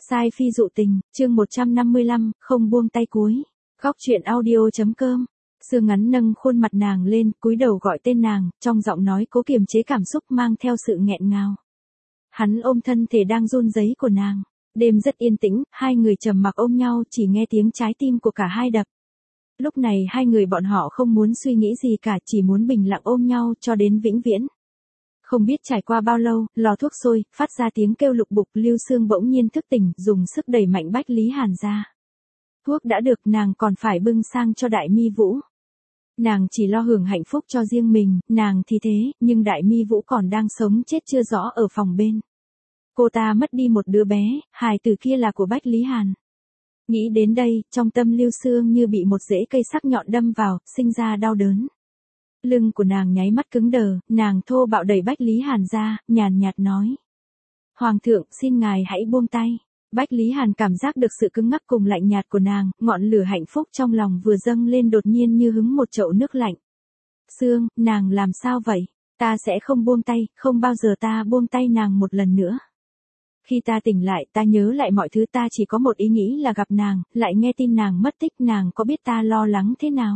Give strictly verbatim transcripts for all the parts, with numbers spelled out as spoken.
Sai phi dụ tình, chương một trăm năm mươi lăm, không buông tay cuối. Góc truyện audio.com. Sương ngắn nâng khuôn mặt nàng lên, cúi đầu gọi tên nàng, trong giọng nói cố kiềm chế cảm xúc mang theo sự nghẹn ngào. Hắn ôm thân thể đang run rẩy của nàng. Đêm rất yên tĩnh, hai người trầm mặc ôm nhau, chỉ nghe tiếng trái tim của cả hai đập. Lúc này hai người bọn họ không muốn suy nghĩ gì cả, chỉ muốn bình lặng ôm nhau cho đến vĩnh viễn. Không biết trải qua bao lâu, lò thuốc sôi, phát ra tiếng kêu lục bục, Lưu Sương bỗng nhiên thức tỉnh, dùng sức đẩy mạnh Bách Lý Hàn ra. Thuốc đã được, nàng còn phải bưng sang cho Đại Mi Vũ. Nàng chỉ lo hưởng hạnh phúc cho riêng mình, nàng thì thế, nhưng Đại Mi Vũ còn đang sống chết chưa rõ ở phòng bên. Cô ta mất đi một đứa bé, hài tử kia là của Bách Lý Hàn. Nghĩ đến đây, trong tâm Lưu Sương như bị một rễ cây sắc nhọn đâm vào, sinh ra đau đớn. Lưng của nàng nháy mắt cứng đờ, nàng thô bạo đẩy Bách Lý Hàn ra, nhàn nhạt nói. Hoàng thượng, xin ngài hãy buông tay. Bách Lý Hàn cảm giác được sự cứng ngắc cùng lạnh nhạt của nàng, ngọn lửa hạnh phúc trong lòng vừa dâng lên đột nhiên như hứng một chậu nước lạnh. Sương, nàng làm sao vậy? Ta sẽ không buông tay, không bao giờ ta buông tay nàng một lần nữa. Khi ta tỉnh lại, ta nhớ lại mọi thứ, ta chỉ có một ý nghĩ là gặp nàng, lại nghe tin nàng mất tích, nàng có biết ta lo lắng thế nào?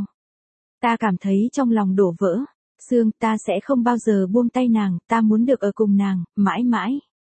Ta cảm thấy trong lòng đổ vỡ. Sương, ta sẽ không bao giờ buông tay nàng, ta muốn được ở cùng nàng, mãi mãi.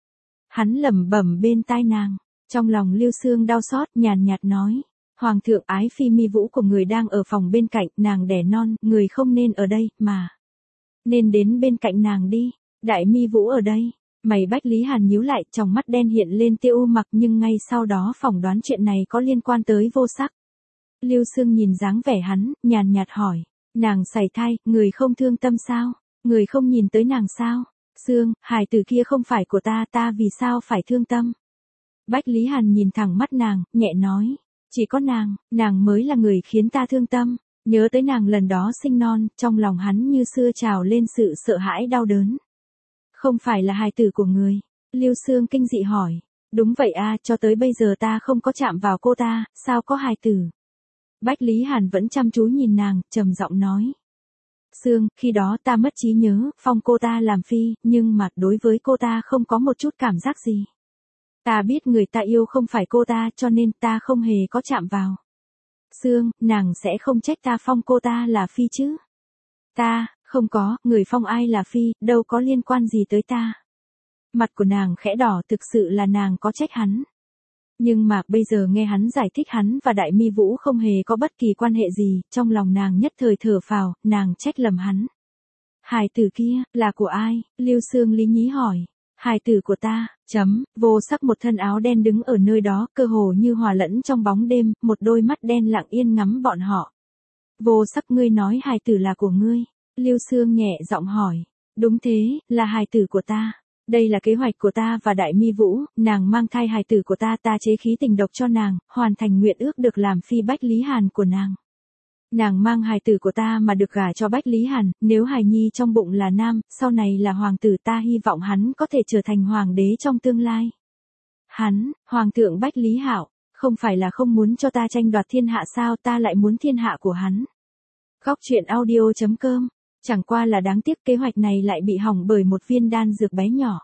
Hắn lẩm bẩm bên tai nàng. Trong lòng Lưu Sương đau xót, nhàn nhạt nói. Hoàng thượng, ái phi Mi Vũ của người đang ở phòng bên cạnh, nàng đẻ non, người không nên ở đây, mà. Nên đến bên cạnh nàng đi. Đại Mi Vũ ở đây. Mày Bách Lý Hàn nhíu lại, trong mắt đen hiện lên tia u mặc, nhưng ngay sau đó phỏng đoán chuyện này có liên quan tới Vô Sắc. Lưu Sương nhìn dáng vẻ hắn, nhàn nhạt hỏi. Nàng sảy thai, người không thương tâm sao? Người không nhìn tới nàng sao? Sương, hài tử kia không phải của ta, ta vì sao phải thương tâm? Bách Lý Hàn nhìn thẳng mắt nàng, nhẹ nói. Chỉ có nàng, nàng mới là người khiến ta thương tâm. Nhớ tới nàng lần đó sinh non, trong lòng hắn như xưa trào lên sự sợ hãi đau đớn. Không phải là hài tử của người. Lưu Sương kinh dị hỏi. Đúng vậy a, cho tới bây giờ ta không có chạm vào cô ta, sao có hài tử? Bách Lý Hàn vẫn chăm chú nhìn nàng, trầm giọng nói. Sương, khi đó ta mất trí nhớ, phong cô ta làm phi, nhưng mà đối với cô ta không có một chút cảm giác gì. Ta biết người ta yêu không phải cô ta, cho nên ta không hề có chạm vào. Sương, nàng sẽ không trách ta phong cô ta là phi chứ? Ta, không có, người phong ai là phi, đâu có liên quan gì tới ta. Mặt của nàng khẽ đỏ, thực sự là nàng có trách hắn. Nhưng mà bây giờ nghe hắn giải thích hắn và Đại Mi Vũ không hề có bất kỳ quan hệ gì, trong lòng nàng nhất thời thở phào, nàng trách lầm hắn. Hài tử kia, là của ai? Lưu Sương lý nhí hỏi. Hài tử của ta, chấm, Vô Sắc một thân áo đen đứng ở nơi đó, cơ hồ như hòa lẫn trong bóng đêm, một đôi mắt đen lặng yên ngắm bọn họ. Vô Sắc, ngươi nói hài tử là của ngươi. Lưu Sương nhẹ giọng hỏi. Đúng thế, là hài tử của ta. Đây là kế hoạch của ta và Đại Mi Vũ, nàng mang thai hài tử của ta, ta chế khí tình độc cho nàng, hoàn thành nguyện ước được làm phi Bách Lý Hàn của nàng. Nàng mang hài tử của ta mà được gả cho Bách Lý Hàn, nếu hài nhi trong bụng là nam, sau này là hoàng tử, ta hy vọng hắn có thể trở thành hoàng đế trong tương lai. Hắn, Hoàng thượng Bách Lý Hạo, không phải là không muốn cho ta tranh đoạt thiên hạ sao, ta lại muốn thiên hạ của hắn. Góc truyện audio.com. Chẳng qua là đáng tiếc kế hoạch này lại bị hỏng bởi một viên đan dược bé nhỏ.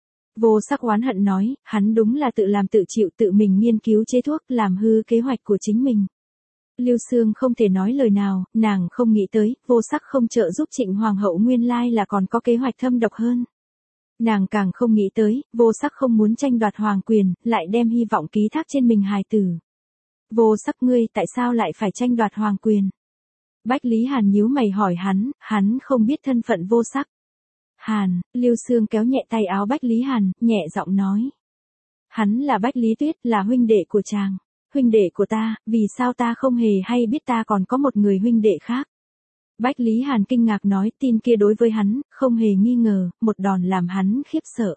Vô Sắc oán hận nói, hắn đúng là tự làm tự chịu, tự mình nghiên cứu chế thuốc, làm hư kế hoạch của chính mình. Lưu Sương không thể nói lời nào, nàng không nghĩ tới, Vô Sắc không trợ giúp Trịnh Hoàng hậu nguyên lai là còn có kế hoạch thâm độc hơn. Nàng càng không nghĩ tới, Vô Sắc không muốn tranh đoạt hoàng quyền, lại đem hy vọng ký thác trên mình hài tử. Vô Sắc, ngươi tại sao lại phải tranh đoạt hoàng quyền? Bách Lý Hàn nhíu mày hỏi hắn, hắn không biết thân phận Vô Sắc. Hàn, Lưu Sương kéo nhẹ tay áo Bách Lý Hàn, nhẹ giọng nói. Hắn là Bách Lý Tuyết, là huynh đệ của chàng. Huynh đệ của ta, vì sao ta không hề hay biết ta còn có một người huynh đệ khác? Bách Lý Hàn kinh ngạc nói, tin kia đối với hắn, không hề nghi ngờ, một đòn làm hắn khiếp sợ.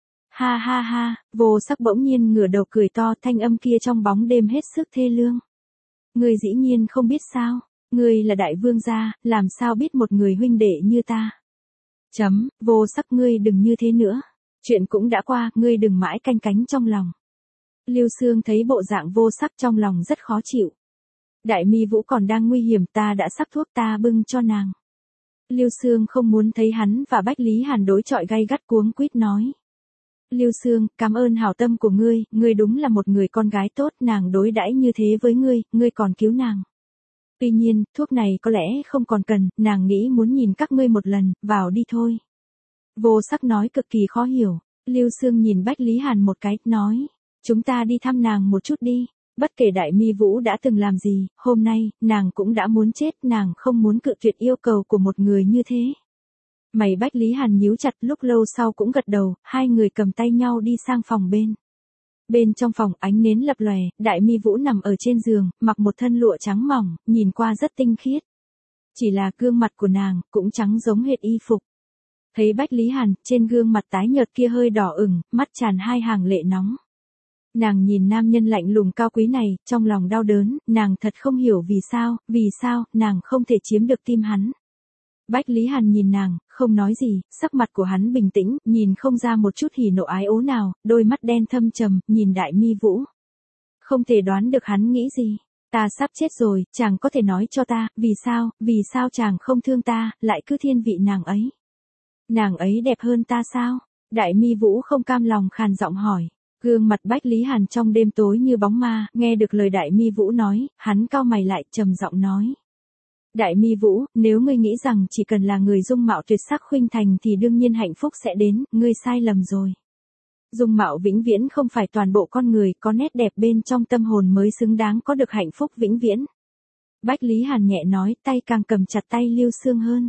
Ha ha ha, Vô Sắc bỗng nhiên ngửa đầu cười to, thanh âm kia trong bóng đêm hết sức thê lương. Ngươi dĩ nhiên không biết sao? Ngươi là đại vương gia, làm sao biết một người huynh đệ như ta? Chấm, Vô Sắc, ngươi đừng như thế nữa. Chuyện cũng đã qua, ngươi đừng mãi canh cánh trong lòng. Lưu Sương thấy bộ dạng Vô Sắc trong lòng rất khó chịu. Đại Mi Vũ còn đang nguy hiểm, ta đã sắc thuốc, ta bưng cho nàng. Lưu Sương không muốn thấy hắn và Bách Lý Hàn đối chọi gay gắt, cuống quýt nói. Lưu Sương, cảm ơn hảo tâm của ngươi, ngươi đúng là một người con gái tốt, nàng đối đãi như thế với ngươi, ngươi còn cứu nàng. Tuy nhiên, thuốc này có lẽ không còn cần, nàng nghĩ muốn nhìn các ngươi một lần, vào đi thôi. Vô Sắc nói cực kỳ khó hiểu. Lưu Sương nhìn Bách Lý Hàn một cái, nói, chúng ta đi thăm nàng một chút đi. Bất kể Đại Mi Vũ đã từng làm gì, hôm nay, nàng cũng đã muốn chết, nàng không muốn cự tuyệt yêu cầu của một người như thế. Mày Bách Lý Hàn nhíu chặt, lúc lâu sau cũng gật đầu, hai người cầm tay nhau đi sang phòng bên. Bên trong phòng ánh nến lập lòe, Đại Mi Vũ nằm ở trên giường, mặc một thân lụa trắng mỏng, nhìn qua rất tinh khiết. Chỉ là gương mặt của nàng, cũng trắng giống hệt y phục. Thấy Bách Lý Hàn, trên gương mặt tái nhợt kia hơi đỏ ửng, mắt tràn hai hàng lệ nóng. Nàng nhìn nam nhân lạnh lùng cao quý này, trong lòng đau đớn, nàng thật không hiểu vì sao, vì sao, nàng không thể chiếm được tim hắn. Bách Lý Hàn nhìn nàng, không nói gì, sắc mặt của hắn bình tĩnh, nhìn không ra một chút hỉ nộ ái ố nào, đôi mắt đen thâm trầm, nhìn Đại Mi Vũ. Không thể đoán được hắn nghĩ gì. Ta sắp chết rồi, chàng có thể nói cho ta, vì sao, vì sao chàng không thương ta, lại cứ thiên vị nàng ấy. Nàng ấy đẹp hơn ta sao? Đại Mi Vũ không cam lòng khàn giọng hỏi. Gương mặt Bách Lý Hàn trong đêm tối như bóng ma, nghe được lời Đại Mi Vũ nói, hắn cau mày lại, trầm giọng nói. Đại Mi Vũ, nếu ngươi nghĩ rằng chỉ cần là người dung mạo tuyệt sắc khuynh thành thì đương nhiên hạnh phúc sẽ đến, ngươi sai lầm rồi. Dung mạo vĩnh viễn không phải toàn bộ con người, có nét đẹp bên trong tâm hồn mới xứng đáng có được hạnh phúc vĩnh viễn. Bách Lý Hàn nhẹ nói, tay càng cầm chặt tay Lưu Sương hơn.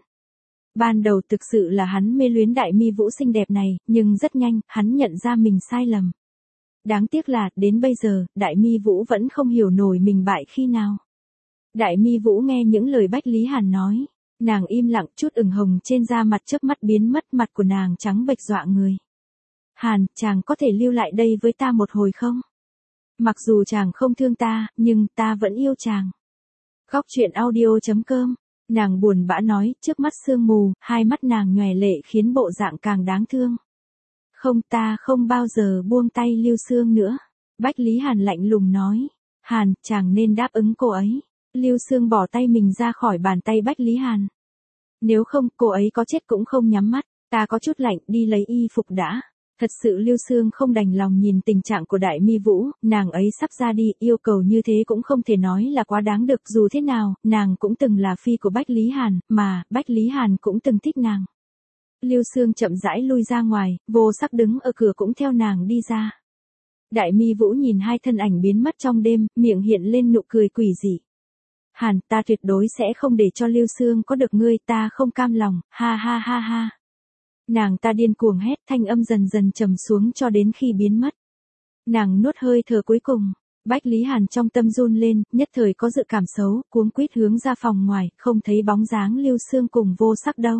Ban đầu thực sự là hắn mê luyến Đại Mi Vũ xinh đẹp này, nhưng rất nhanh, hắn nhận ra mình sai lầm. Đáng tiếc là, đến bây giờ, Đại Mi Vũ vẫn không hiểu nổi mình bại khi nào. Đại Mi Vũ nghe những lời Bách Lý Hàn nói, nàng im lặng, chút ửng hồng trên da mặt chớp mắt biến mất, mặt của nàng trắng bệch dọa người. Hàn, chàng có thể lưu lại đây với ta một hồi không? Mặc dù chàng không thương ta, nhưng ta vẫn yêu chàng. Góc truyện audio chấm com, nàng buồn bã nói, trước mắt sương mù, hai mắt nàng nhòe lệ khiến bộ dạng càng đáng thương. Không, ta không bao giờ buông tay Lưu Sương nữa. Bách Lý Hàn lạnh lùng nói, Hàn, chàng nên đáp ứng cô ấy. Lưu Sương bỏ tay mình ra khỏi bàn tay Bách Lý Hàn. Nếu không, cô ấy có chết cũng không nhắm mắt, ta có chút lạnh, đi lấy y phục đã. Thật sự Lưu Sương không đành lòng nhìn tình trạng của Đại Mi Vũ, nàng ấy sắp ra đi, yêu cầu như thế cũng không thể nói là quá đáng được, dù thế nào, nàng cũng từng là phi của Bách Lý Hàn, mà, Bách Lý Hàn cũng từng thích nàng. Lưu Sương chậm rãi lui ra ngoài, Vô Sắc đứng ở cửa cũng theo nàng đi ra. Đại Mi Vũ nhìn hai thân ảnh biến mất trong đêm, miệng hiện lên nụ cười quỷ dị. Hàn, ta tuyệt đối sẽ không để cho Lưu Sương có được ngươi, ta không cam lòng, ha ha ha ha. Nàng ta điên cuồng hét, thanh âm dần dần trầm xuống cho đến khi biến mất. Nàng nuốt hơi thở cuối cùng. Bách Lý Hàn trong tâm run lên, nhất thời có dự cảm xấu, cuống quýt hướng ra phòng ngoài, không thấy bóng dáng Lưu Sương cùng Vô Sắc đâu.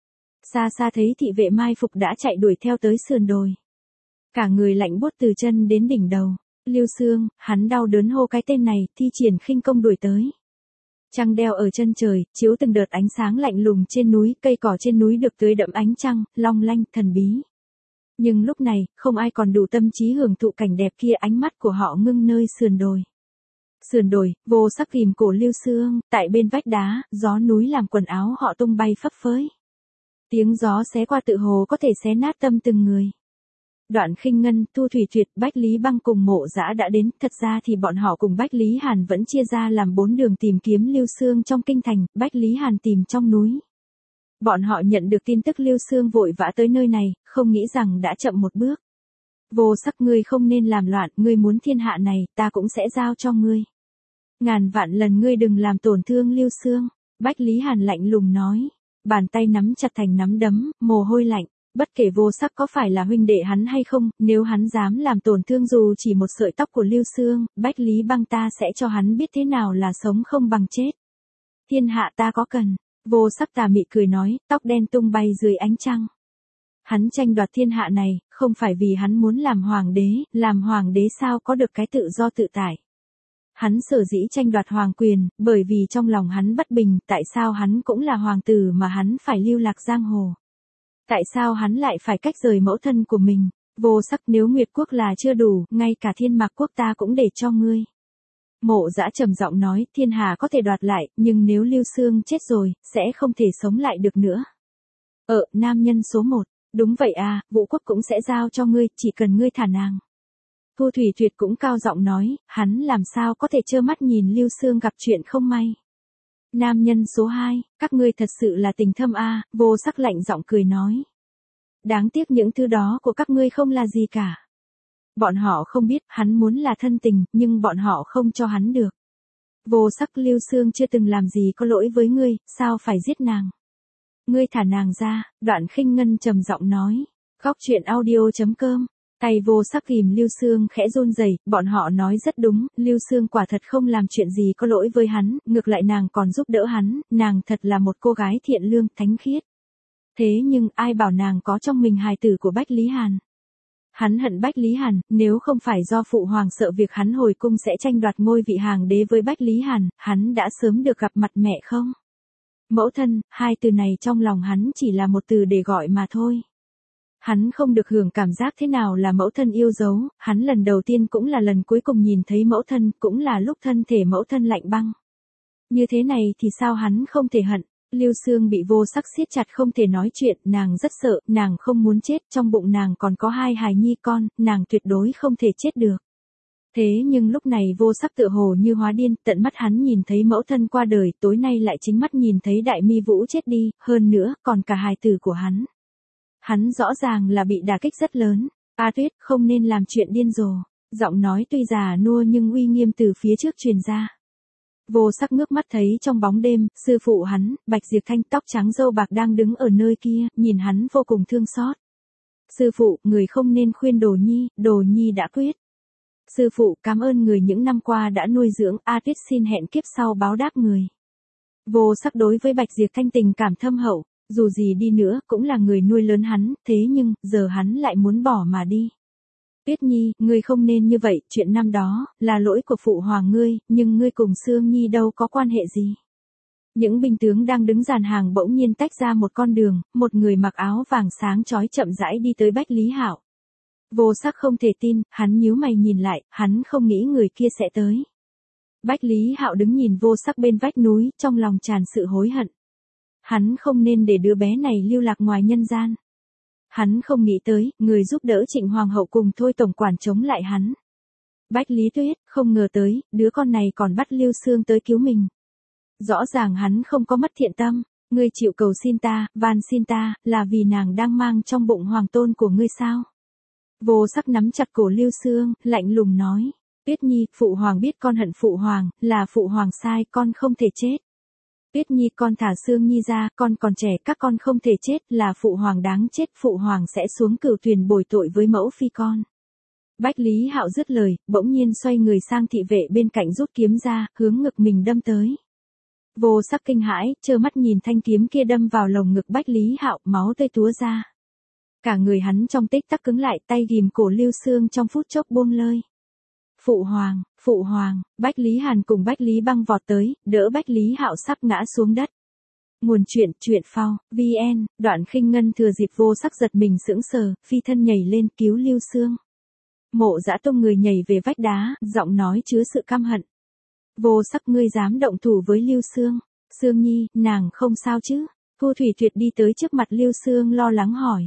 Xa xa thấy thị vệ mai phục đã chạy đuổi theo tới sườn đồi. Cả người lạnh buốt từ chân đến đỉnh đầu. Lưu Sương, hắn đau đớn hô cái tên này, thi triển khinh công đuổi tới. Trăng đeo ở chân trời, chiếu từng đợt ánh sáng lạnh lùng trên núi, cây cỏ trên núi được tưới đẫm ánh trăng, long lanh, thần bí. Nhưng lúc này, không ai còn đủ tâm trí hưởng thụ cảnh đẹp kia, ánh mắt của họ ngưng nơi sườn đồi. Sườn đồi, Vô Sắc ghim cổ Lưu Sương, tại bên vách đá, gió núi làm quần áo họ tung bay phấp phới. Tiếng gió xé qua tự hồ có thể xé nát tâm từng người. Đoạn Khinh Ngân, Thu Thủy Tuyệt, Bách Lý Băng cùng Mộ Dã đã đến, thật ra thì bọn họ cùng Bách Lý Hàn vẫn chia ra làm bốn đường tìm kiếm Lưu Sương trong kinh thành, Bách Lý Hàn tìm trong núi. Bọn họ nhận được tin tức Lưu Sương vội vã tới nơi này, không nghĩ rằng đã chậm một bước. Vô Sắc, ngươi không nên làm loạn, ngươi muốn thiên hạ này, ta cũng sẽ giao cho ngươi. Ngàn vạn lần ngươi đừng làm tổn thương Lưu Sương, Bách Lý Hàn lạnh lùng nói. Bàn tay nắm chặt thành nắm đấm, mồ hôi lạnh. Bất kể Vô Sắc có phải là huynh đệ hắn hay không, nếu hắn dám làm tổn thương dù chỉ một sợi tóc của Lưu Sương, Bách Lý Băng ta sẽ cho hắn biết thế nào là sống không bằng chết. Thiên hạ ta có cần. Vô Sắc tà mị cười nói, tóc đen tung bay dưới ánh trăng. Hắn tranh đoạt thiên hạ này, không phải vì hắn muốn làm hoàng đế, làm hoàng đế sao có được cái tự do tự tại. Hắn sở dĩ tranh đoạt hoàng quyền, bởi vì trong lòng hắn bất bình, tại sao hắn cũng là hoàng tử mà hắn phải lưu lạc giang hồ. Tại sao hắn lại phải cách rời mẫu thân của mình? Vô Sắc, nếu Nguyệt quốc là chưa đủ, ngay cả Thiên Mạc quốc ta cũng để cho ngươi. Mộ Dã trầm giọng nói, thiên hà có thể đoạt lại, nhưng nếu Lưu Sương chết rồi, sẽ không thể sống lại được nữa. Ờ, nam nhân số một, Đúng vậy à, Vũ Quốc cũng sẽ giao cho ngươi, chỉ cần ngươi thả nàng. Thu Thủy Tuyệt cũng cao giọng nói, hắn làm sao có thể trơ mắt nhìn Lưu Xương gặp chuyện không may. Nam nhân số hai, các ngươi thật sự là tình thâm a, Vô Sắc lạnh giọng cười nói. Đáng tiếc những thứ đó của các ngươi không là gì cả. Bọn họ không biết, hắn muốn là thân tình, nhưng bọn họ không cho hắn được. Vô Sắc, Lưu Xương chưa từng làm gì có lỗi với ngươi, sao phải giết nàng? Ngươi thả nàng ra, Đoạn Khinh Ngân trầm giọng nói. Góc truyện audio chấm com. Tay Vô Sắc kìm Lưu Xương khẽ run rẩy, bọn họ nói rất đúng, Lưu Xương quả thật không làm chuyện gì có lỗi với hắn, ngược lại nàng còn giúp đỡ hắn, nàng thật là một cô gái thiện lương, thánh khiết. Thế nhưng ai bảo nàng có trong mình hài tử của Bách Lý Hàn? Hắn hận Bách Lý Hàn, nếu không phải do phụ hoàng sợ việc hắn hồi cung sẽ tranh đoạt ngôi vị hàng đế với Bách Lý Hàn, hắn đã sớm được gặp mặt mẹ không? Mẫu thân, hai từ này trong lòng hắn chỉ là một từ để gọi mà thôi. Hắn không được hưởng cảm giác thế nào là mẫu thân yêu dấu, hắn lần đầu tiên cũng là lần cuối cùng nhìn thấy mẫu thân, cũng là lúc thân thể mẫu thân lạnh băng. Như thế này thì sao hắn không thể hận? Lưu Xương bị Vô Sắc siết chặt không thể nói chuyện, nàng rất sợ, nàng không muốn chết, trong bụng nàng còn có hai hài nhi con, nàng tuyệt đối không thể chết được. Thế nhưng lúc này Vô Sắc tựa hồ như hóa điên, tận mắt hắn nhìn thấy mẫu thân qua đời, tối nay lại chính mắt nhìn thấy Đại Mi Vũ chết đi, hơn nữa, còn cả hài tử của hắn. Hắn rõ ràng là bị đả kích rất lớn. A Tuyết, không nên làm chuyện điên rồ. Giọng nói tuy già nua nhưng uy nghiêm từ phía trước truyền ra. Vô Sắc ngước mắt thấy trong bóng đêm, sư phụ hắn, Bạch Diệp Thanh tóc trắng râu bạc đang đứng ở nơi kia, nhìn hắn vô cùng thương xót. Sư phụ, người không nên khuyên Đồ Nhi, Đồ Nhi đã quyết. Sư phụ, cảm ơn người những năm qua đã nuôi dưỡng, A Tuyết xin hẹn kiếp sau báo đáp người. Vô Sắc đối với Bạch Diệp Thanh tình cảm thâm hậu, dù gì đi nữa cũng là người nuôi lớn hắn, thế nhưng, giờ hắn lại muốn bỏ mà đi. Tuyết Nhi, ngươi không nên như vậy, chuyện năm đó, là lỗi của phụ hoàng ngươi, nhưng ngươi cùng Sương Nhi đâu có quan hệ gì. Những binh tướng đang đứng dàn hàng bỗng nhiên tách ra một con đường, một người mặc áo vàng sáng chói chậm rãi đi tới Bách Lý Hạo. Vô Sắc không thể tin, hắn nhíu mày nhìn lại, hắn không nghĩ người kia sẽ tới. Bách Lý Hạo đứng nhìn Vô Sắc bên vách núi, trong lòng tràn sự hối hận. Hắn không nên để đứa bé này lưu lạc ngoài nhân gian. Hắn không nghĩ tới, người giúp đỡ Trịnh Hoàng hậu cùng Thôi tổng quản chống lại hắn. Bách Lý Tuyết, không ngờ tới, đứa con này còn bắt Lưu Xương tới cứu mình. Rõ ràng hắn không có mất thiện tâm, ngươi chịu cầu xin ta, van xin ta, là vì nàng đang mang trong bụng hoàng tôn của ngươi sao? Vô Sắc nắm chặt cổ Lưu Xương, lạnh lùng nói, Tuyết Nhi, phụ hoàng biết con hận phụ hoàng, là phụ hoàng sai, con không thể chết. Tuyết Nhi, con thả Sương Nhi ra, con còn trẻ, các con không thể chết, là phụ hoàng đáng chết, phụ hoàng sẽ xuống cửu thuyền bồi tội với mẫu phi con. Bách Lý Hạo dứt lời, bỗng nhiên xoay người sang thị vệ bên cạnh rút kiếm ra, hướng ngực mình đâm tới. Vô Sắc kinh hãi, trơ mắt nhìn thanh kiếm kia đâm vào lồng ngực Bách Lý Hạo, máu tươi túa ra. Cả người hắn trong tích tắc cứng lại, tay ghìm cổ Lưu Xương trong phút chốc buông lơi. Phụ hoàng, phụ hoàng, Bách Lý Hàn cùng Bách Lý Băng vọt tới, đỡ Bách Lý Hạo sắp ngã xuống đất. Nguồn truyện, truyện phao, vn, Đoạn Khinh Ngân thừa dịp Vô Sắc giật mình sững sờ, phi thân nhảy lên cứu Lưu Xương. Mộ Dã tung người nhảy về vách đá, giọng nói chứa sự căm hận. Vô Sắc, ngươi dám động thủ với Lưu Xương? Xương Nhi, nàng không sao chứ? Thu Thủy Tuyệt đi tới trước mặt Lưu Xương lo lắng hỏi.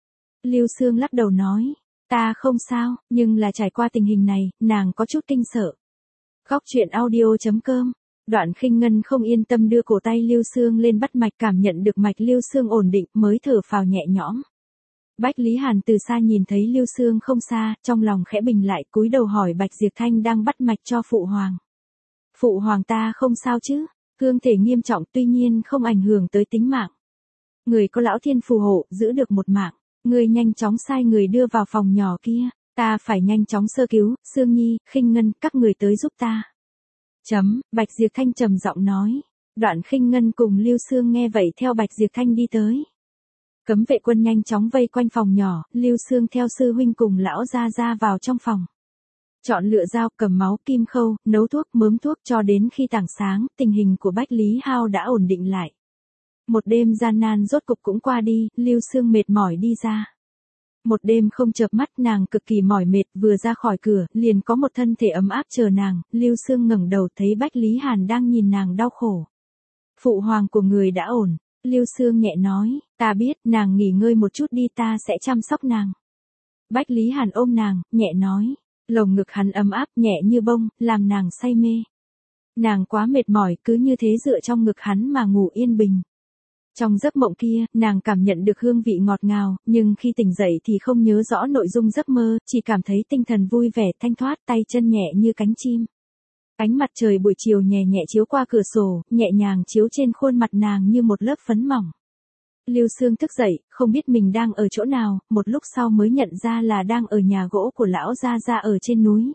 Lưu Xương lắc đầu nói. Ta không sao, nhưng là trải qua tình hình này, nàng có chút kinh sợ. Góc truyện audio chấm com. Đoạn Khinh Ngân không yên tâm đưa cổ tay Lưu Xương lên bắt mạch, cảm nhận được mạch Lưu Xương ổn định, mới thở phào nhẹ nhõm. Bách Lý Hàn từ xa nhìn thấy Lưu Xương không xa, trong lòng khẽ bình lại, cúi đầu hỏi Bạch Diệp Thanh đang bắt mạch cho phụ hoàng. Phụ hoàng ta không sao chứ? Thương thể nghiêm trọng, tuy nhiên không ảnh hưởng tới tính mạng. Người có lão thiên phù hộ, giữ được một mạng. Người nhanh chóng sai người đưa vào phòng nhỏ kia, ta phải nhanh chóng sơ cứu, Sương Nhi, Khinh Ngân, các người tới giúp ta. Chấm, Bạch Diệp Thanh trầm giọng nói. Đoạn Khinh Ngân cùng Lưu Xương nghe vậy theo Bạch Diệp Thanh đi tới. Cấm vệ quân nhanh chóng vây quanh phòng nhỏ, Lưu Xương theo sư huynh cùng lão gia gia vào trong phòng. Chọn lựa dao, cầm máu, kim khâu, nấu thuốc, mớm thuốc cho đến khi tảng sáng, tình hình của Bách Lý Hao đã ổn định lại. Một đêm gian nan rốt cục cũng qua đi, Lưu Xương mệt mỏi đi ra. Một đêm không chợp mắt, nàng cực kỳ mỏi mệt, vừa ra khỏi cửa, liền có một thân thể ấm áp chờ nàng, Lưu Xương ngẩng đầu thấy Bách Lý Hàn đang nhìn nàng đau khổ. Phụ hoàng của người đã ổn, Lưu Sương nhẹ nói, ta biết, nàng nghỉ ngơi một chút đi, ta sẽ chăm sóc nàng. Bách Lý Hàn ôm nàng, nhẹ nói, lồng ngực hắn ấm áp nhẹ như bông, làm nàng say mê. Nàng quá mệt mỏi, cứ như thế dựa trong ngực hắn mà ngủ yên bình. Trong giấc mộng kia, nàng cảm nhận được hương vị ngọt ngào, nhưng khi tỉnh dậy thì không nhớ rõ nội dung giấc mơ, chỉ cảm thấy tinh thần vui vẻ thanh thoát, tay chân nhẹ như cánh chim. Ánh mặt trời buổi chiều nhẹ nhẹ chiếu qua cửa sổ, nhẹ nhàng chiếu trên khuôn mặt nàng như một lớp phấn mỏng. Lưu Sương thức dậy, không biết mình đang ở chỗ nào, một lúc sau mới nhận ra là đang ở nhà gỗ của lão gia gia ở trên núi.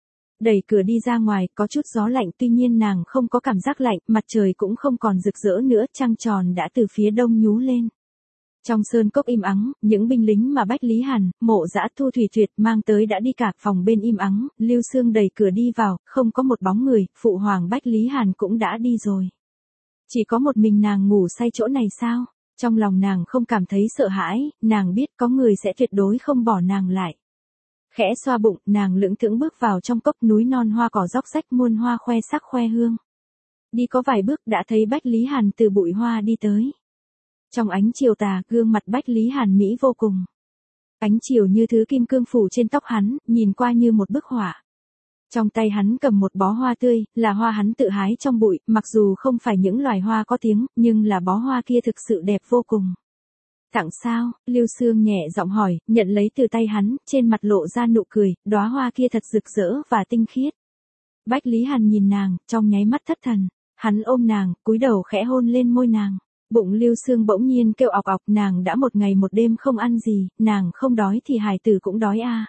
Đẩy cửa đi ra ngoài, có chút gió lạnh, tuy nhiên nàng không có cảm giác lạnh, mặt trời cũng không còn rực rỡ nữa, trăng tròn đã từ phía đông nhú lên. Trong sơn cốc im ắng, những binh lính mà Bách Lý Hàn, Mộ Dã Thu Thủy Tuyệt mang tới đã đi cả phòng bên im ắng, Lưu Sương đẩy cửa đi vào, không có một bóng người, phụ hoàng Bách Lý Hàn cũng đã đi rồi. Chỉ có một mình nàng ngủ say chỗ này sao? Trong lòng nàng không cảm thấy sợ hãi, nàng biết có người sẽ tuyệt đối không bỏ nàng lại. Khẽ xoa bụng, nàng lững thững bước vào trong cốc, núi non hoa cỏ róc rách, muôn hoa khoe sắc khoe hương. Đi có vài bước đã thấy Bách Lý Hàn từ bụi hoa đi tới. Trong ánh chiều tà, gương mặt Bách Lý Hàn mỹ vô cùng. Ánh chiều như thứ kim cương phủ trên tóc hắn, nhìn qua như một bức họa. Trong tay hắn cầm một bó hoa tươi, là hoa hắn tự hái trong bụi, mặc dù không phải những loài hoa có tiếng, nhưng là bó hoa kia thực sự đẹp vô cùng. Tặng sao? Lưu Sương nhẹ giọng hỏi, nhận lấy từ tay hắn, trên mặt lộ ra nụ cười, đóa hoa kia thật rực rỡ và tinh khiết. Bách Lý Hàn nhìn nàng, trong nháy mắt thất thần, hắn ôm nàng, cúi đầu khẽ hôn lên môi nàng. Bụng Lưu Sương bỗng nhiên kêu ọc ọc, nàng đã một ngày một đêm không ăn gì, nàng không đói thì hài tử cũng đói à.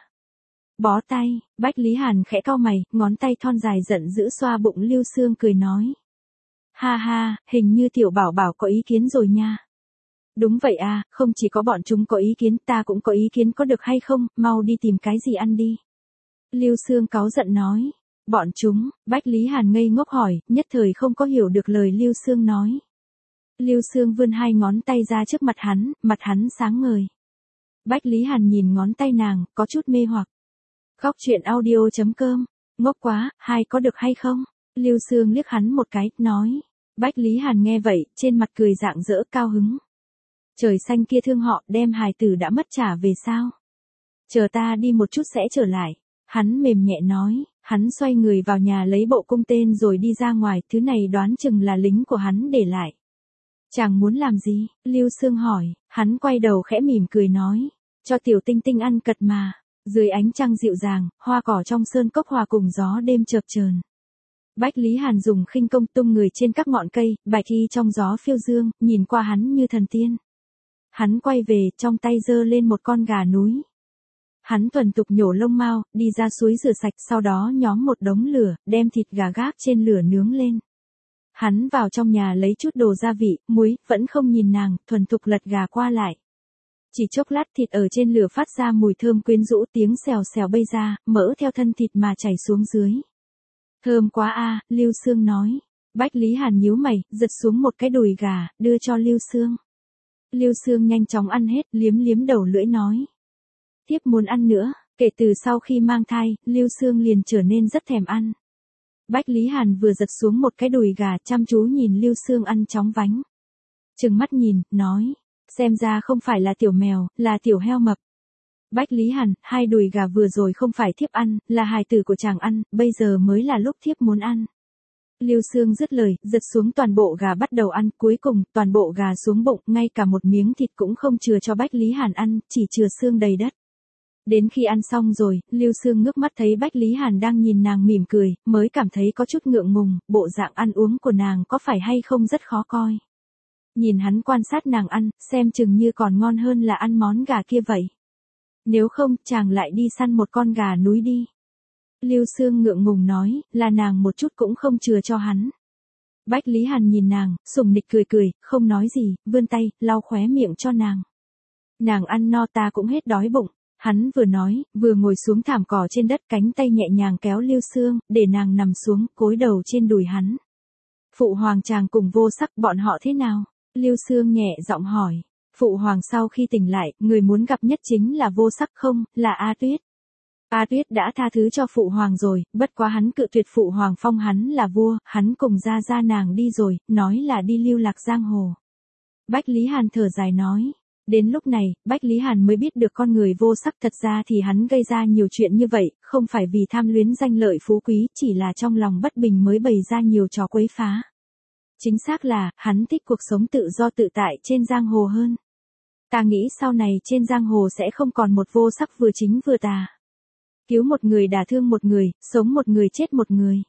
Bó tay, Bách Lý Hàn khẽ cau mày, ngón tay thon dài giận dữ xoa bụng Lưu Sương cười nói. Ha ha, hình như tiểu bảo bảo có ý kiến rồi nha. Đúng vậy à, không chỉ có bọn chúng có ý kiến, ta cũng có ý kiến, có được hay không, mau đi tìm cái gì ăn đi. Lưu Sương cáu giận nói. Bọn chúng, Bách Lý Hàn ngây ngốc hỏi, nhất thời không có hiểu được lời Lưu Sương nói. Lưu Sương vươn hai ngón tay ra trước mặt hắn, mặt hắn sáng ngời. Bách Lý Hàn nhìn ngón tay nàng, có chút mê hoặc. Khóc chuyện audio chấm com, ngốc quá, hai có được hay không? Lưu Sương liếc hắn một cái, nói. Bách Lý Hàn nghe vậy, trên mặt cười rạng rỡ cao hứng. Trời xanh kia thương họ, đem hài tử đã mất trả về sao? Chờ ta đi một chút sẽ trở lại. Hắn mềm nhẹ nói, hắn xoay người vào nhà lấy bộ cung tên rồi đi ra ngoài, thứ này đoán chừng là lính của hắn để lại. Chàng muốn làm gì? Lưu Sương hỏi, hắn quay đầu khẽ mỉm cười nói, cho tiểu tinh tinh ăn cật mà. Dưới ánh trăng dịu dàng, hoa cỏ trong sơn cốc hòa cùng gió đêm chợp chờn. Bách Lý Hàn dùng khinh công tung người trên các ngọn cây, bạch y trong gió phiêu dương, nhìn qua hắn như thần tiên. Hắn quay về, trong tay giơ lên một con gà núi. Hắn thuần tục nhổ lông mao, đi ra suối rửa sạch, sau đó nhóm một đống lửa, đem thịt gà gác trên lửa nướng lên. Hắn vào trong nhà lấy chút đồ gia vị, muối, vẫn không nhìn nàng, thuần thục lật gà qua lại. Chỉ chốc lát thịt ở trên lửa phát ra mùi thơm quyến rũ, tiếng xèo xèo bay ra, mỡ theo thân thịt mà chảy xuống dưới. Thơm quá a, Lưu Sương nói. Bách Lý Hàn nhíu mày, giật xuống một cái đùi gà, đưa cho Lưu Sương. Lưu Sương nhanh chóng ăn hết, liếm liếm đầu lưỡi nói. Tiếp muốn ăn nữa, kể từ sau khi mang thai, Lưu Sương liền trở nên rất thèm ăn. Bách Lý Hàn vừa giật xuống một cái đùi gà, chăm chú nhìn Lưu Sương ăn chóng vánh. Trừng mắt nhìn, nói, xem ra không phải là tiểu mèo, là tiểu heo mập. Bách Lý Hàn, hai đùi gà vừa rồi không phải thiếp ăn, là hài tử của chàng ăn, bây giờ mới là lúc thiếp muốn ăn. Lưu Sương dứt lời, giật xuống toàn bộ gà bắt đầu ăn, cuối cùng, toàn bộ gà xuống bụng, ngay cả một miếng thịt cũng không chừa cho Bách Lý Hàn ăn, chỉ chừa xương đầy đất. Đến khi ăn xong rồi, Lưu Sương ngước mắt thấy Bách Lý Hàn đang nhìn nàng mỉm cười, mới cảm thấy có chút ngượng ngùng, bộ dạng ăn uống của nàng có phải hay không rất khó coi. Nhìn hắn quan sát nàng ăn, xem chừng như còn ngon hơn là ăn món gà kia vậy. Nếu không, chàng lại đi săn một con gà núi đi. Lưu Sương ngượng ngùng nói, là nàng một chút cũng không chừa cho hắn. Bách Lý Hàn nhìn nàng, sùng nịch cười cười, không nói gì, vươn tay, lau khóe miệng cho nàng. Nàng ăn no ta cũng hết đói bụng. Hắn vừa nói, vừa ngồi xuống thảm cỏ trên đất, cánh tay nhẹ nhàng kéo Lưu Sương, để nàng nằm xuống, cúi đầu trên đùi hắn. Phụ hoàng chàng cùng Vô Sắc, bọn họ thế nào? Lưu Sương nhẹ giọng hỏi. Phụ hoàng sau khi tỉnh lại, người muốn gặp nhất chính là Vô Sắc không, là A Tuyết. A Tuyết đã tha thứ cho phụ hoàng rồi, bất quá hắn cự tuyệt phụ hoàng phong hắn là vua, hắn cùng ra ra nàng đi rồi, nói là đi lưu lạc giang hồ. Bách Lý Hàn thở dài nói. Đến lúc này, Bách Lý Hàn mới biết được con người vô sắc thật ra thì hắn gây ra nhiều chuyện như vậy, không phải vì tham luyến danh lợi phú quý, chỉ là trong lòng bất bình mới bày ra nhiều trò quấy phá. Chính xác là, hắn thích cuộc sống tự do tự tại trên giang hồ hơn. Ta nghĩ sau này trên giang hồ sẽ không còn một vô sắc vừa chính vừa tà. Cứu một người đả thương một người, sống một người chết một người.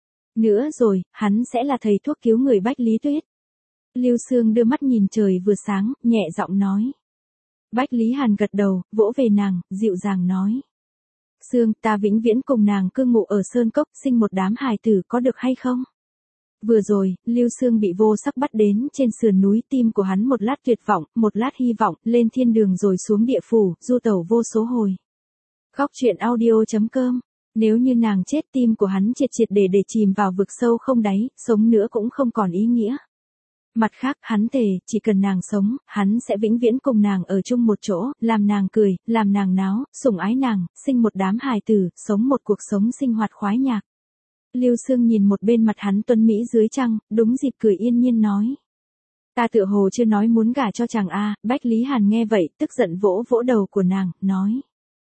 Nữa rồi, hắn sẽ là thầy thuốc cứu người Bách Lý Tuyết. Lưu Sương đưa mắt nhìn trời vừa sáng, nhẹ giọng nói. Bách Lý Hàn gật đầu, vỗ về nàng, dịu dàng nói. Sương, ta vĩnh viễn cùng nàng cư ngụ ở Sơn Cốc, sinh một đám hài tử có được hay không? Vừa rồi, Lưu Sương bị vô sắc bắt đến trên sườn núi, tim của hắn một lát tuyệt vọng, một lát hy vọng, lên thiên đường rồi xuống địa phủ, du tẩu vô số hồi. Khóc chuyện audio chấm com. Nếu như nàng chết, tim của hắn triệt triệt để để chìm vào vực sâu không đáy, sống nữa cũng không còn ý nghĩa. Mặt khác, hắn thề, chỉ cần nàng sống, hắn sẽ vĩnh viễn cùng nàng ở chung một chỗ, làm nàng cười, làm nàng náo, sủng ái nàng, sinh một đám hài tử, sống một cuộc sống sinh hoạt khoái nhạc. Lưu Sương nhìn một bên mặt hắn tuấn mỹ dưới trăng, đúng dịp cười yên nhiên nói. Ta tựa hồ chưa nói muốn gả cho chàng a. Bách Lý Hàn nghe vậy, tức giận vỗ vỗ đầu của nàng, nói.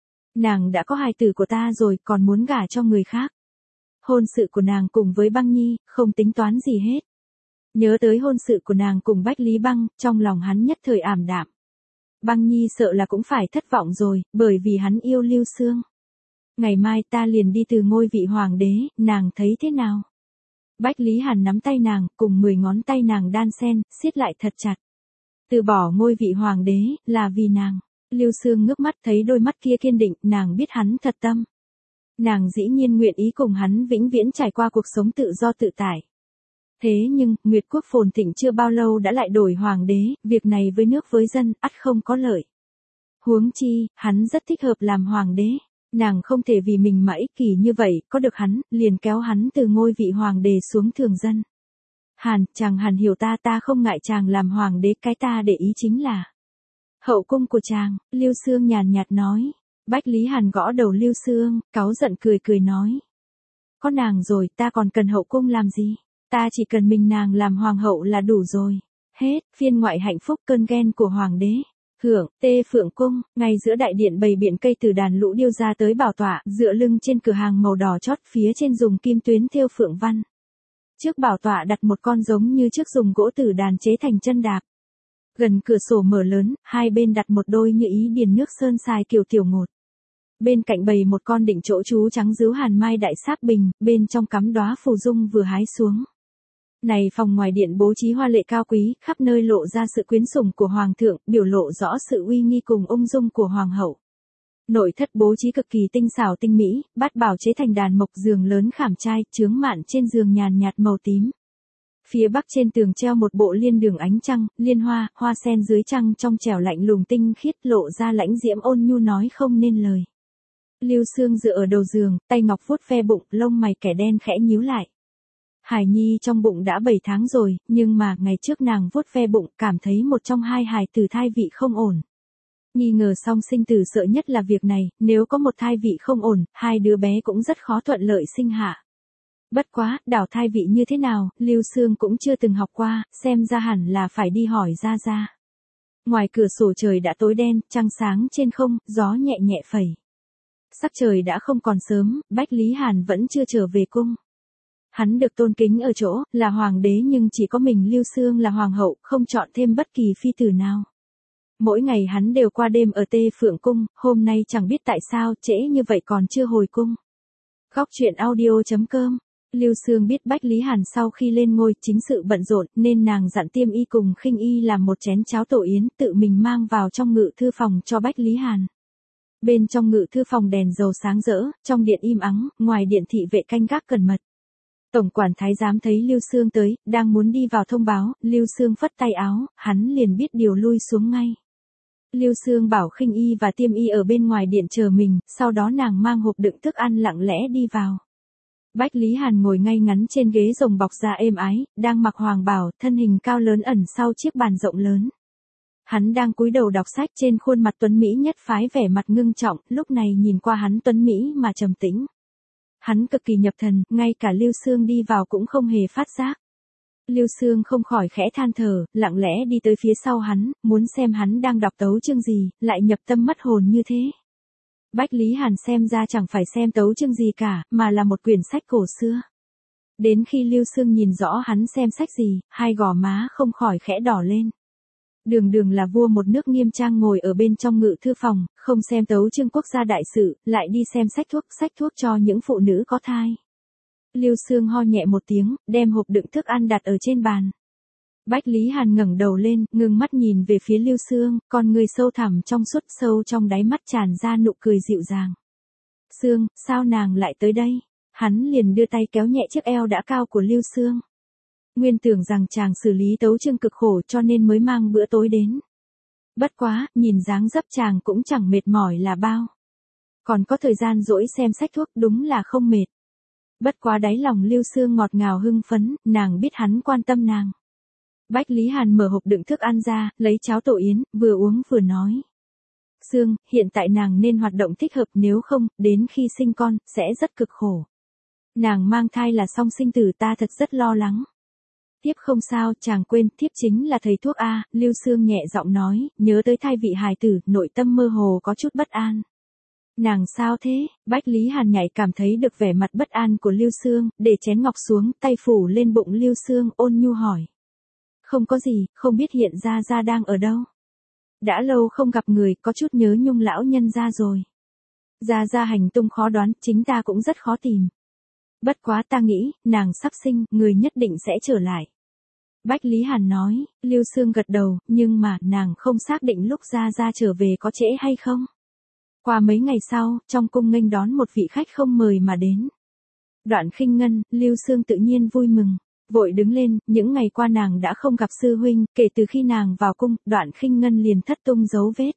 Nàng đã có hài tử của ta rồi, còn muốn gả cho người khác. Hôn sự của nàng cùng với Băng Nhi, không tính toán gì hết. Nhớ tới hôn sự của nàng cùng Bách Lý Băng, trong lòng hắn nhất thời ảm đạm. Băng Nhi sợ là cũng phải thất vọng rồi, bởi vì hắn yêu Lưu Sương. Ngày mai ta liền đi từ ngôi vị hoàng đế, nàng thấy thế nào? Bách Lý Hàn nắm tay nàng, cùng mười ngón tay nàng đan xen, siết lại thật chặt. Từ bỏ ngôi vị hoàng đế, là vì nàng. Lưu Sương ngước mắt thấy đôi mắt kia kiên định, nàng biết hắn thật tâm. Nàng dĩ nhiên nguyện ý cùng hắn vĩnh viễn trải qua cuộc sống tự do tự tại. Thế nhưng, Nguyệt quốc phồn thịnh chưa bao lâu đã lại đổi hoàng đế, việc này với nước với dân, ắt không có lợi. Huống chi, hắn rất thích hợp làm hoàng đế. Nàng không thể vì mình mà ích kỷ như vậy, có được hắn, liền kéo hắn từ ngôi vị hoàng đế xuống thường dân. Hàn, chàng Hàn hiểu ta, ta không ngại chàng làm hoàng đế, cái ta để ý chính là hậu cung của chàng. Lưu Sương nhàn nhạt nói. Bách Lý Hàn gõ đầu Lưu Sương, cáu giận cười cười nói. Có nàng rồi, ta còn cần hậu cung làm gì? Ta chỉ cần mình nàng làm hoàng hậu là đủ rồi. Hết, phiên ngoại hạnh phúc cơn ghen của hoàng đế. Hưởng, Tê Phượng Cung, ngay giữa đại điện bày biện cây từ đàn lũ điêu ra tới bảo tọa, dựa lưng trên cửa hàng màu đỏ chót, phía trên dùng kim tuyến thêu phượng văn. Trước bảo tọa đặt một con giống như trước dùng gỗ tử đàn chế thành chân đạp. Gần cửa sổ mở lớn, hai bên đặt một đôi như ý điền nước sơn xài kiểu tiểu ngột. Bên cạnh bày một con định chỗ chú trắng dứu hàn mai đại sáp bình, bên trong cắm đóa phù dung vừa hái xuống. Này phòng ngoài điện bố trí hoa lệ cao quý, khắp nơi lộ ra sự quyến sủng của hoàng thượng, biểu lộ rõ sự uy nghi cùng ung dung của hoàng hậu. Nội thất bố trí cực kỳ tinh xảo tinh mỹ, bát bảo chế thành đàn mộc, giường lớn khảm trai, chướng mạn trên giường nhàn nhạt màu tím. Phía bắc trên tường treo một bộ liên đường ánh trăng, liên hoa, hoa sen dưới trăng trong trẻo lạnh lùng tinh khiết, lộ ra lãnh diễm ôn nhu nói không nên lời. Lưu Sương dựa ở đầu giường, tay ngọc vuốt ve bụng, lông mày kẻ đen khẽ nhíu lại. Hải nhi trong bụng đã bảy tháng rồi, nhưng mà ngày trước nàng vuốt ve bụng, cảm thấy một trong hai hài tử thai vị không ổn. Nghi ngờ song sinh tử sợ nhất là việc này, nếu có một thai vị không ổn, hai đứa bé cũng rất khó thuận lợi sinh hạ. Bất quá, đảo thai vị như thế nào, Lưu Sương cũng chưa từng học qua, xem ra hẳn là phải đi hỏi ra ra. Ngoài cửa sổ trời đã tối đen, trăng sáng trên không, gió nhẹ nhẹ phẩy. Sắc trời đã không còn sớm, Bách Lý Hàn vẫn chưa trở về cung. Hắn được tôn kính ở chỗ, là hoàng đế nhưng chỉ có mình Lưu Sương là hoàng hậu, không chọn thêm bất kỳ phi tử nào. Mỗi ngày hắn đều qua đêm ở Tê Phượng Cung, hôm nay chẳng biết tại sao, trễ như vậy còn chưa hồi cung. Khóc chuyện audio chấm com. Lưu Sương biết Bách Lý Hàn sau khi lên ngôi chính sự bận rộn, nên nàng dặn Tiêm Y cùng Khinh Y làm một chén cháo tổ yến, tự mình mang vào trong ngự thư phòng cho Bách Lý Hàn. Bên trong ngự thư phòng đèn dầu sáng rỡ, trong điện im ắng, ngoài điện thị vệ canh gác cẩn mật. Tổng quản thái giám thấy Lưu Sương tới, đang muốn đi vào thông báo, Lưu Sương phất tay áo, hắn liền biết điều lui xuống ngay. Lưu Sương bảo Khinh Y và Tiêm Y ở bên ngoài điện chờ mình, sau đó nàng mang hộp đựng thức ăn lặng lẽ đi vào. Bách Lý Hàn ngồi ngay ngắn trên ghế rồng bọc da êm ái, đang mặc hoàng bào, thân hình cao lớn ẩn sau chiếc bàn rộng lớn. Hắn đang cúi đầu đọc sách, trên khuôn mặt tuấn mỹ nhất phái vẻ mặt ngưng trọng, lúc này nhìn qua hắn tuấn mỹ mà trầm tĩnh. Hắn cực kỳ nhập thần, ngay cả Lưu Sương đi vào cũng không hề phát giác. Lưu Xương không khỏi khẽ than thở, lặng lẽ đi tới phía sau hắn, muốn xem hắn đang đọc tấu chương gì, lại nhập tâm mất hồn như thế. Bách Lý Hàn xem ra chẳng phải xem tấu chương gì cả, mà là một quyển sách cổ xưa. Đến khi Lưu Xương nhìn rõ hắn xem sách gì, hai gò má không khỏi khẽ đỏ lên. Đường đường là vua một nước nghiêm trang ngồi ở bên trong ngự thư phòng, không xem tấu chương quốc gia đại sự, lại đi xem sách thuốc, sách thuốc cho những phụ nữ có thai. Lưu Xương ho nhẹ một tiếng, đem hộp đựng thức ăn đặt ở trên bàn. Bách Lý Hàn ngẩng đầu lên, ngưng mắt nhìn về phía Lưu Xương, con người sâu thẳm trong suốt, sâu trong đáy mắt tràn ra nụ cười dịu dàng. Xương, sao nàng lại tới đây? Hắn liền đưa tay kéo nhẹ chiếc eo đã cao của Lưu Xương. Nguyên tưởng rằng chàng xử lý tấu chương cực khổ cho nên mới mang bữa tối đến. Bất quá, nhìn dáng dấp chàng cũng chẳng mệt mỏi là bao. Còn có thời gian rỗi xem sách thuốc, đúng là không mệt. Bất quá đáy lòng Lưu Xương ngọt ngào hưng phấn, nàng biết hắn quan tâm nàng. Bách Lý Hàn mở hộp đựng thức ăn ra, lấy cháo tổ yến, vừa uống vừa nói. Xương, hiện tại nàng nên hoạt động thích hợp, nếu không, đến khi sinh con, sẽ rất cực khổ. Nàng mang thai là song sinh tử, ta thật rất lo lắng. Tiếp không sao, chàng quên, thiếp chính là thầy thuốc A, Lưu Xương nhẹ giọng nói, nhớ tới thai vị hài tử, nội tâm mơ hồ có chút bất an. Nàng sao thế? Bách Lý Hàn nhảy cảm thấy được vẻ mặt bất an của Lưu Xương, để chén ngọc xuống, tay phủ lên bụng Lưu Xương, ôn nhu hỏi. Không có gì, không biết hiện gia gia đang ở đâu. Đã lâu không gặp người, có chút nhớ nhung lão nhân gia rồi. Gia gia hành tung khó đoán, chính ta cũng rất khó tìm. Bất quá ta nghĩ, nàng sắp sinh, người nhất định sẽ trở lại. Bách Lý Hàn nói, Lưu Xương gật đầu, nhưng mà, nàng không xác định lúc gia gia trở về có trễ hay không. Qua mấy ngày sau, trong cung nghênh đón một vị khách không mời mà đến. Đoạn Khinh Ngân, Lưu Xương tự nhiên vui mừng. Vội đứng lên, những ngày qua nàng đã không gặp sư huynh, kể từ khi nàng vào cung, Đoạn Khinh Ngân liền thất tung dấu vết.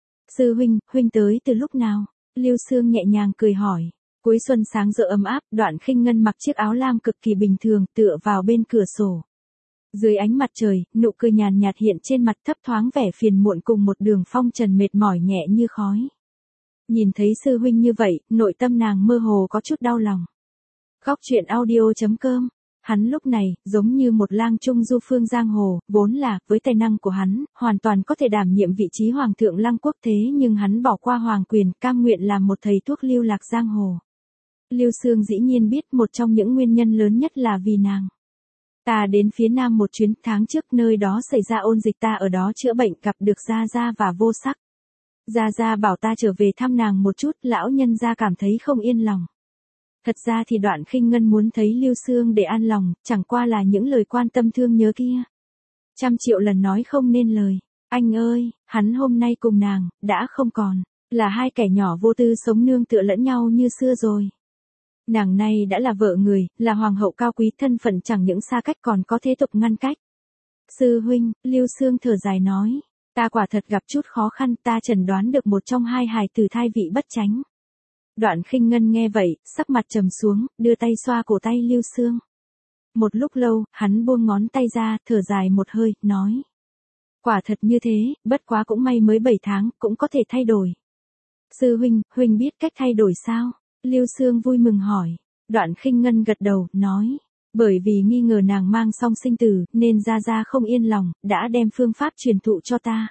Sư huynh, huynh tới từ lúc nào? Lưu Xương nhẹ nhàng cười hỏi. Cuối xuân sáng rỡ ấm áp, Đoạn Khinh Ngân mặc chiếc áo lam cực kỳ bình thường, tựa vào bên cửa sổ. Dưới ánh mặt trời, nụ cười nhàn nhạt hiện trên mặt, thấp thoáng vẻ phiền muộn cùng một đường phong trần mệt mỏi nhẹ như khói. Nhìn thấy sư huynh như vậy, nội tâm nàng mơ hồ có chút đau lòng. Góc truyện audio chấm com. Hắn lúc này, giống như một lang trung du phương giang hồ, vốn là, với tài năng của hắn, hoàn toàn có thể đảm nhiệm vị trí hoàng thượng lăng quốc, thế nhưng hắn bỏ qua hoàng quyền, cam nguyện làm một thầy thuốc lưu lạc giang hồ. Lưu Xương dĩ nhiên biết một trong những nguyên nhân lớn nhất là vì nàng. Ta đến phía Nam một chuyến, tháng trước nơi đó xảy ra ôn dịch, ta ở đó chữa bệnh, gặp được Gia Gia và Vô Sắc. Gia Gia bảo ta trở về thăm nàng một chút, lão nhân gia cảm thấy không yên lòng. Thật ra thì Đoạn Khinh Ngân muốn thấy Lưu Xương để an lòng, chẳng qua là những lời quan tâm thương nhớ kia. Trăm triệu lần nói không nên lời. Anh ơi, hắn hôm nay cùng nàng, đã không còn, là hai kẻ nhỏ vô tư sống nương tựa lẫn nhau như xưa rồi. Nàng này đã là vợ người, là hoàng hậu cao quý, thân phận chẳng những xa cách còn có thế tục ngăn cách. Sư huynh, Lưu Xương thở dài nói, ta quả thật gặp chút khó khăn, ta chẩn đoán được một trong hai hài tử thai vị bất chánh. Đoạn Khinh Ngân nghe vậy, sắc mặt trầm xuống, đưa tay xoa cổ tay Lưu Xương. Một lúc lâu, hắn buông ngón tay ra, thở dài một hơi, nói. Quả thật như thế, bất quá cũng may mới bảy tháng, cũng có thể thay đổi. Sư huynh, huynh biết cách thay đổi sao? Lưu Xương vui mừng hỏi. Đoạn Khinh Ngân gật đầu, nói. Bởi vì nghi ngờ nàng mang song sinh tử, nên Gia Gia không yên lòng, đã đem phương pháp truyền thụ cho ta.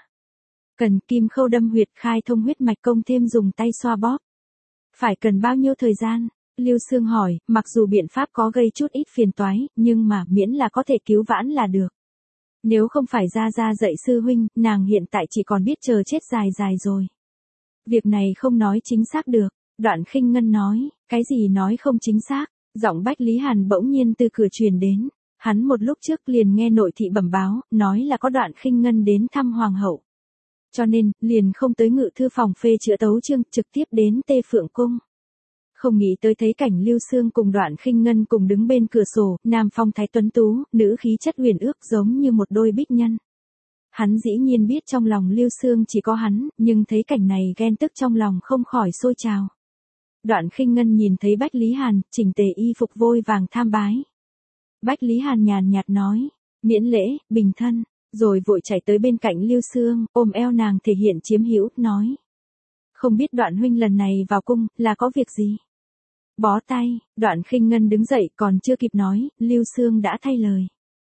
Cần kim khâu đâm huyệt, khai thông huyết mạch, công thêm dùng tay xoa bóp. Phải cần bao nhiêu thời gian? Lưu Xương hỏi, mặc dù biện pháp có gây chút ít phiền toái, nhưng mà miễn là có thể cứu vãn là được. Nếu không phải Gia Gia dạy sư huynh, nàng hiện tại chỉ còn biết chờ chết dài dài rồi. Việc này không nói chính xác được. Đoạn Khinh Ngân nói, cái gì nói không chính xác? Giọng Bách Lý Hàn bỗng nhiên từ cửa truyền đến. Hắn một lúc trước liền nghe nội thị bẩm báo, nói là có Đoạn Khinh Ngân đến thăm hoàng hậu. Cho nên, liền không tới ngự thư phòng phê chữa tấu chương, trực tiếp đến Tê Phượng Cung. Không nghĩ tới thấy cảnh Lưu Xương cùng Đoạn Khinh Ngân cùng đứng bên cửa sổ, nam phong thái tuấn tú, nữ khí chất huyền ước giống như một đôi bích nhân. Hắn dĩ nhiên biết trong lòng Lưu Xương chỉ có hắn, nhưng thấy cảnh này ghen tức trong lòng không khỏi sôi trào. Đoạn Khinh Ngân nhìn thấy Bách Lý Hàn, chỉnh tề y phục vôi vàng tham bái. Bách Lý Hàn nhàn nhạt nói, miễn lễ, bình thân, rồi vội chạy tới bên cạnh Lưu Xương, ôm eo nàng thể hiện chiếm hữu, nói. Không biết Đoạn huynh lần này vào cung, là có việc gì? Bó tay, Đoạn Khinh Ngân đứng dậy còn chưa kịp nói, Lưu Xương đã thay lời.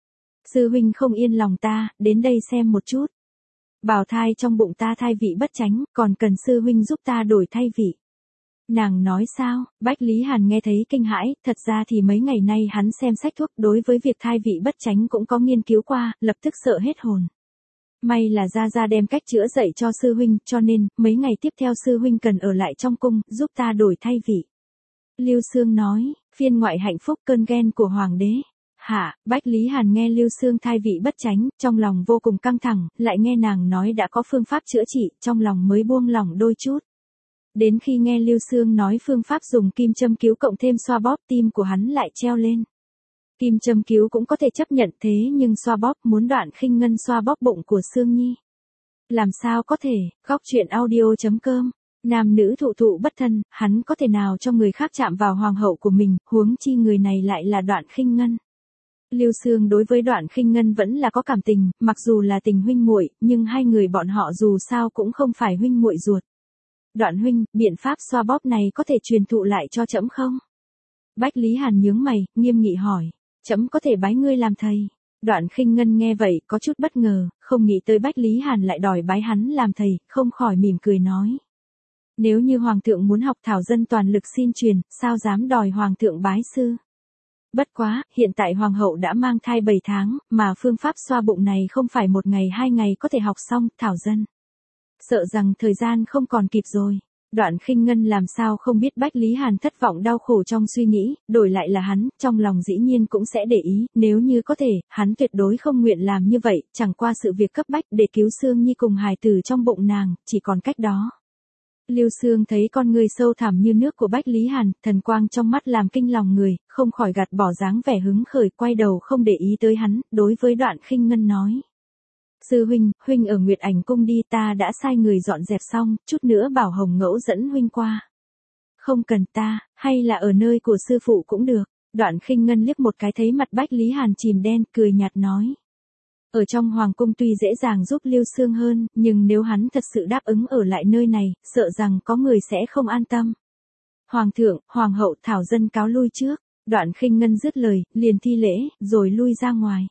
Sư huynh không yên lòng ta, đến đây xem một chút. Bào thai trong bụng ta thai vị bất chánh, còn cần sư huynh giúp ta đổi thai vị. Nàng nói sao? Bách Lý Hàn nghe thấy kinh hãi, thật ra thì mấy ngày nay hắn xem sách thuốc đối với việc thai vị bất chánh cũng có nghiên cứu qua, lập tức sợ hết hồn. May là Gia Gia đem cách chữa dạy cho sư huynh, cho nên, mấy ngày tiếp theo sư huynh cần ở lại trong cung, giúp ta đổi thai vị. Lưu Xương nói, phiên ngoại hạnh phúc cơn ghen của hoàng đế. Hả, Bách Lý Hàn nghe Lưu Xương thai vị bất chánh, trong lòng vô cùng căng thẳng, lại nghe nàng nói đã có phương pháp chữa trị, trong lòng mới buông lỏng đôi chút. Đến khi nghe Lưu Xương nói phương pháp dùng kim châm cứu cộng thêm xoa bóp, tim của hắn lại treo lên. Kim châm cứu cũng có thể chấp nhận, thế nhưng xoa bóp, muốn Đoạn Khinh Ngân xoa bóp bụng của Sương Nhi. Làm sao có thể? Góc truyện audio chấm com. Nam nữ thụ thụ bất thân, hắn có thể nào cho người khác chạm vào hoàng hậu của mình, huống chi người này lại là Đoạn Khinh Ngân. Lưu Xương đối với Đoạn Khinh Ngân vẫn là có cảm tình, mặc dù là tình huynh muội, nhưng hai người bọn họ dù sao cũng không phải huynh muội ruột. Đoạn huynh, biện pháp xoa bóp này có thể truyền thụ lại cho trẫm không? Bách Lý Hàn nhướng mày, nghiêm nghị hỏi. Trẫm có thể bái ngươi làm thầy. Đoạn Khinh Ngân nghe vậy, có chút bất ngờ, không nghĩ tới Bách Lý Hàn lại đòi bái hắn làm thầy, không khỏi mỉm cười nói. Nếu như hoàng thượng muốn học thảo dân toàn lực xin truyền, sao dám đòi hoàng thượng bái sư? Bất quá, hiện tại hoàng hậu đã mang thai bảy tháng, mà phương pháp xoa bụng này không phải một ngày hai ngày có thể học xong, thảo dân. Sợ rằng thời gian không còn kịp rồi. Đoạn Khinh Ngân làm sao không biết Bách Lý Hàn thất vọng đau khổ trong suy nghĩ, đổi lại là hắn, trong lòng dĩ nhiên cũng sẽ để ý, nếu như có thể, hắn tuyệt đối không nguyện làm như vậy, chẳng qua sự việc cấp bách để cứu Sương Nhi cùng hài tử trong bụng nàng, chỉ còn cách đó. Lưu Xương thấy con người sâu thẳm như nước của Bách Lý Hàn, thần quang trong mắt làm kinh lòng người, không khỏi gạt bỏ dáng vẻ hứng khởi, quay đầu không để ý tới hắn, đối với Đoạn Khinh Ngân nói. Sư huynh, huynh ở Nguyệt Ảnh cung đi, ta đã sai người dọn dẹp xong, chút nữa bảo Hồng Ngẫu dẫn huynh qua. Không cần ta, hay là ở nơi của sư phụ cũng được. Đoạn Khinh Ngân liếc một cái thấy mặt Bách Lý Hàn chìm đen, cười nhạt nói. Ở trong hoàng cung tuy dễ dàng giúp Lưu Xương hơn, nhưng nếu hắn thật sự đáp ứng ở lại nơi này, sợ rằng có người sẽ không an tâm. Hoàng thượng, hoàng hậu, thảo dân cáo lui trước. Đoạn Khinh Ngân dứt lời, liền thi lễ, rồi lui ra ngoài.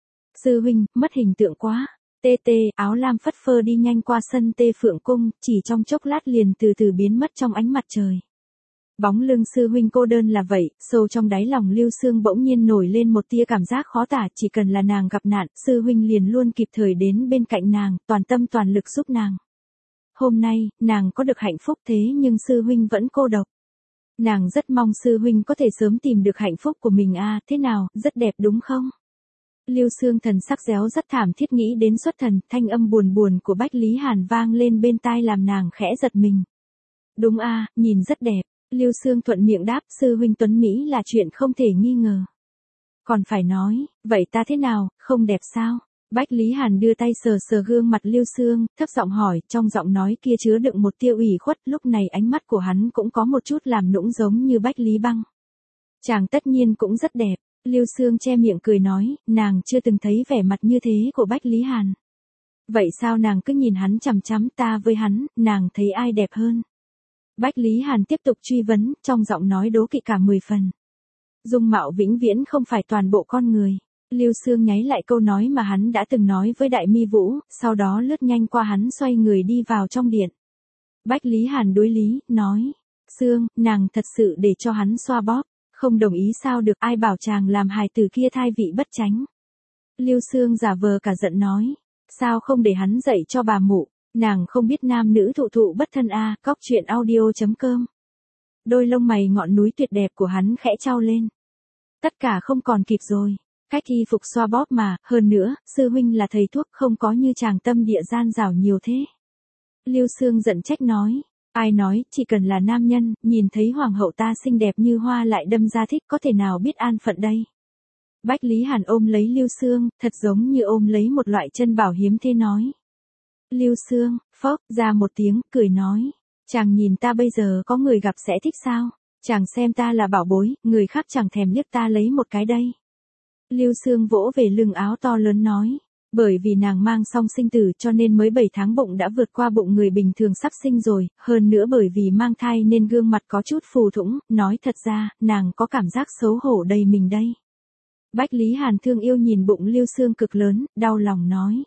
Sư huynh, mất hình tượng quá. Tê tê, áo lam phất phơ đi nhanh qua sân Tê Phượng cung, chỉ trong chốc lát liền từ từ biến mất trong ánh mặt trời. Bóng lưng sư huynh cô đơn là vậy, sâu trong đáy lòng Lưu Xương bỗng nhiên nổi lên một tia cảm giác khó tả, chỉ cần là nàng gặp nạn, sư huynh liền luôn kịp thời đến bên cạnh nàng, toàn tâm toàn lực giúp nàng. Hôm nay, nàng có được hạnh phúc thế nhưng sư huynh vẫn cô độc. Nàng rất mong sư huynh có thể sớm tìm được hạnh phúc của mình a, à, thế nào, rất đẹp đúng không? Lưu Xương thần sắc réo rất thảm thiết nghĩ đến xuất thần, thanh âm buồn buồn của Bách Lý Hàn vang lên bên tai làm nàng khẽ giật mình. Đúng a, à, nhìn rất đẹp. Lưu Xương thuận miệng đáp, sư huynh tuấn Mỹ là chuyện không thể nghi ngờ. Còn phải nói, vậy ta thế nào, không đẹp sao? Bách Lý Hàn đưa tay sờ sờ gương mặt Lưu Xương, thấp giọng hỏi, trong giọng nói kia chứa đựng một tia ủy khuất, lúc này ánh mắt của hắn cũng có một chút làm nũng giống như Bách Lý Băng. Chàng tất nhiên cũng rất đẹp. Lưu Xương che miệng cười nói, nàng chưa từng thấy vẻ mặt như thế của Bách Lý Hàn. Vậy sao nàng cứ nhìn hắn chằm chằm, ta với hắn, nàng thấy ai đẹp hơn? Bách Lý Hàn tiếp tục truy vấn, trong giọng nói đố kỵ cả mười phần. Dung mạo vĩnh viễn không phải toàn bộ con người. Lưu Xương nháy lại câu nói mà hắn đã từng nói với Đại Mi Vũ, sau đó lướt nhanh qua hắn xoay người đi vào trong điện. Bách Lý Hàn đối lý, nói, Xương, nàng thật sự để cho hắn xoa bóp. Không đồng ý sao được, ai bảo chàng làm hài tử kia thai vị bất chánh. Lưu Xương giả vờ cả giận nói, sao không để hắn dạy cho bà mụ, nàng không biết nam nữ thụ thụ bất thân a, à, cóc truyện audio chấm com. Đôi lông mày ngọn núi tuyệt đẹp của hắn khẽ trao lên. Tất cả không còn kịp rồi, cách y phục xoa bóp mà, hơn nữa, sư huynh là thầy thuốc không có như chàng tâm địa gian dảo nhiều thế. Lưu Xương giận trách nói. Ai nói, chỉ cần là nam nhân, nhìn thấy hoàng hậu ta xinh đẹp như hoa lại đâm ra thích, có thể nào biết an phận đây. Bách Lý Hàn ôm lấy Lưu Xương, thật giống như ôm lấy một loại chân bảo hiếm thế nói. Lưu Xương, phốc, ra một tiếng, cười nói. Chàng nhìn ta bây giờ có người gặp sẽ thích sao? Chàng xem ta là bảo bối, người khác chẳng thèm liếc ta lấy một cái đây. Lưu Xương vỗ về lưng áo to lớn nói. Bởi vì nàng mang song sinh tử cho nên mới bảy tháng bụng đã vượt qua bụng người bình thường sắp sinh rồi, hơn nữa bởi vì mang thai nên gương mặt có chút phù thủng, nói thật ra, nàng có cảm giác xấu hổ đầy mình đây. Bách Lý Hàn thương yêu nhìn bụng Lưu Sương cực lớn, đau lòng nói.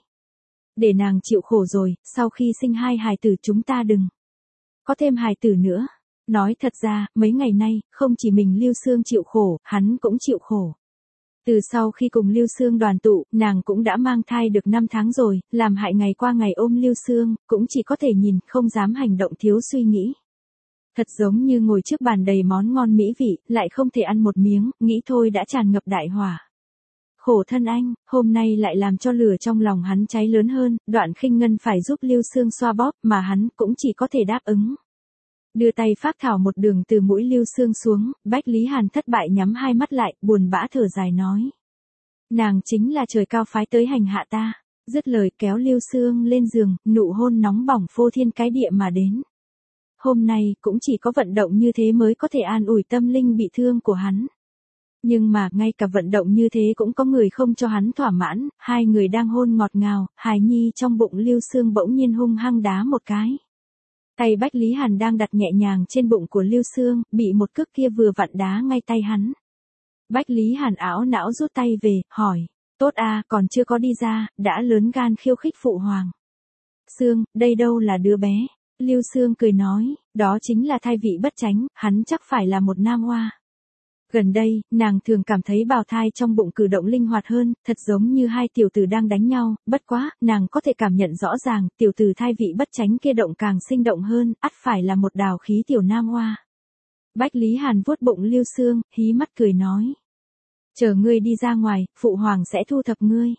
Để nàng chịu khổ rồi, sau khi sinh hai hài tử chúng ta đừng có thêm hài tử nữa. Nói thật ra, mấy ngày nay, không chỉ mình Lưu Sương chịu khổ, hắn cũng chịu khổ. Từ sau khi cùng Lưu Sương đoàn tụ, nàng cũng đã mang thai được năm tháng rồi, làm hại ngày qua ngày ôm Lưu Sương, cũng chỉ có thể nhìn, không dám hành động thiếu suy nghĩ. Thật giống như ngồi trước bàn đầy món ngon mỹ vị, lại không thể ăn một miếng, nghĩ thôi đã tràn ngập đại hỏa. Khổ thân anh, hôm nay lại làm cho lửa trong lòng hắn cháy lớn hơn, Đoạn Khinh Ngân phải giúp Lưu Sương xoa bóp, mà hắn cũng chỉ có thể đáp ứng. Đưa tay phác thảo một đường từ mũi Lưu Sương xuống, Bách Lý Hàn thất bại nhắm hai mắt lại, buồn bã thở dài nói. Nàng chính là trời cao phái tới hành hạ ta. Dứt lời kéo Lưu Sương lên giường, nụ hôn nóng bỏng phô thiên cái địa mà đến. Hôm nay, cũng chỉ có vận động như thế mới có thể an ủi tâm linh bị thương của hắn. Nhưng mà, ngay cả vận động như thế cũng có người không cho hắn thỏa mãn, hai người đang hôn ngọt ngào, hài nhi trong bụng Lưu Sương bỗng nhiên hung hăng đá một cái. Tay Bách Lý Hàn đang đặt nhẹ nhàng trên bụng của Lưu Sương, bị một cước kia vừa vặn đá ngay tay hắn. Bách Lý Hàn ảo não rút tay về, hỏi, tốt à, còn chưa có đi ra, đã lớn gan khiêu khích phụ hoàng. Sương, đây đâu là đứa bé? Lưu Sương cười nói, đó chính là thai vị bất chánh, hắn chắc phải là một nam hoa. Gần đây, nàng thường cảm thấy bào thai trong bụng cử động linh hoạt hơn, thật giống như hai tiểu tử đang đánh nhau, bất quá, nàng có thể cảm nhận rõ ràng, tiểu tử thai vị bất chánh kia động càng sinh động hơn, ắt phải là một đào khí tiểu nam hoa. Bách Lý Hàn vuốt bụng Lưu Sương, hí mắt cười nói. Chờ ngươi đi ra ngoài, phụ hoàng sẽ thu thập ngươi.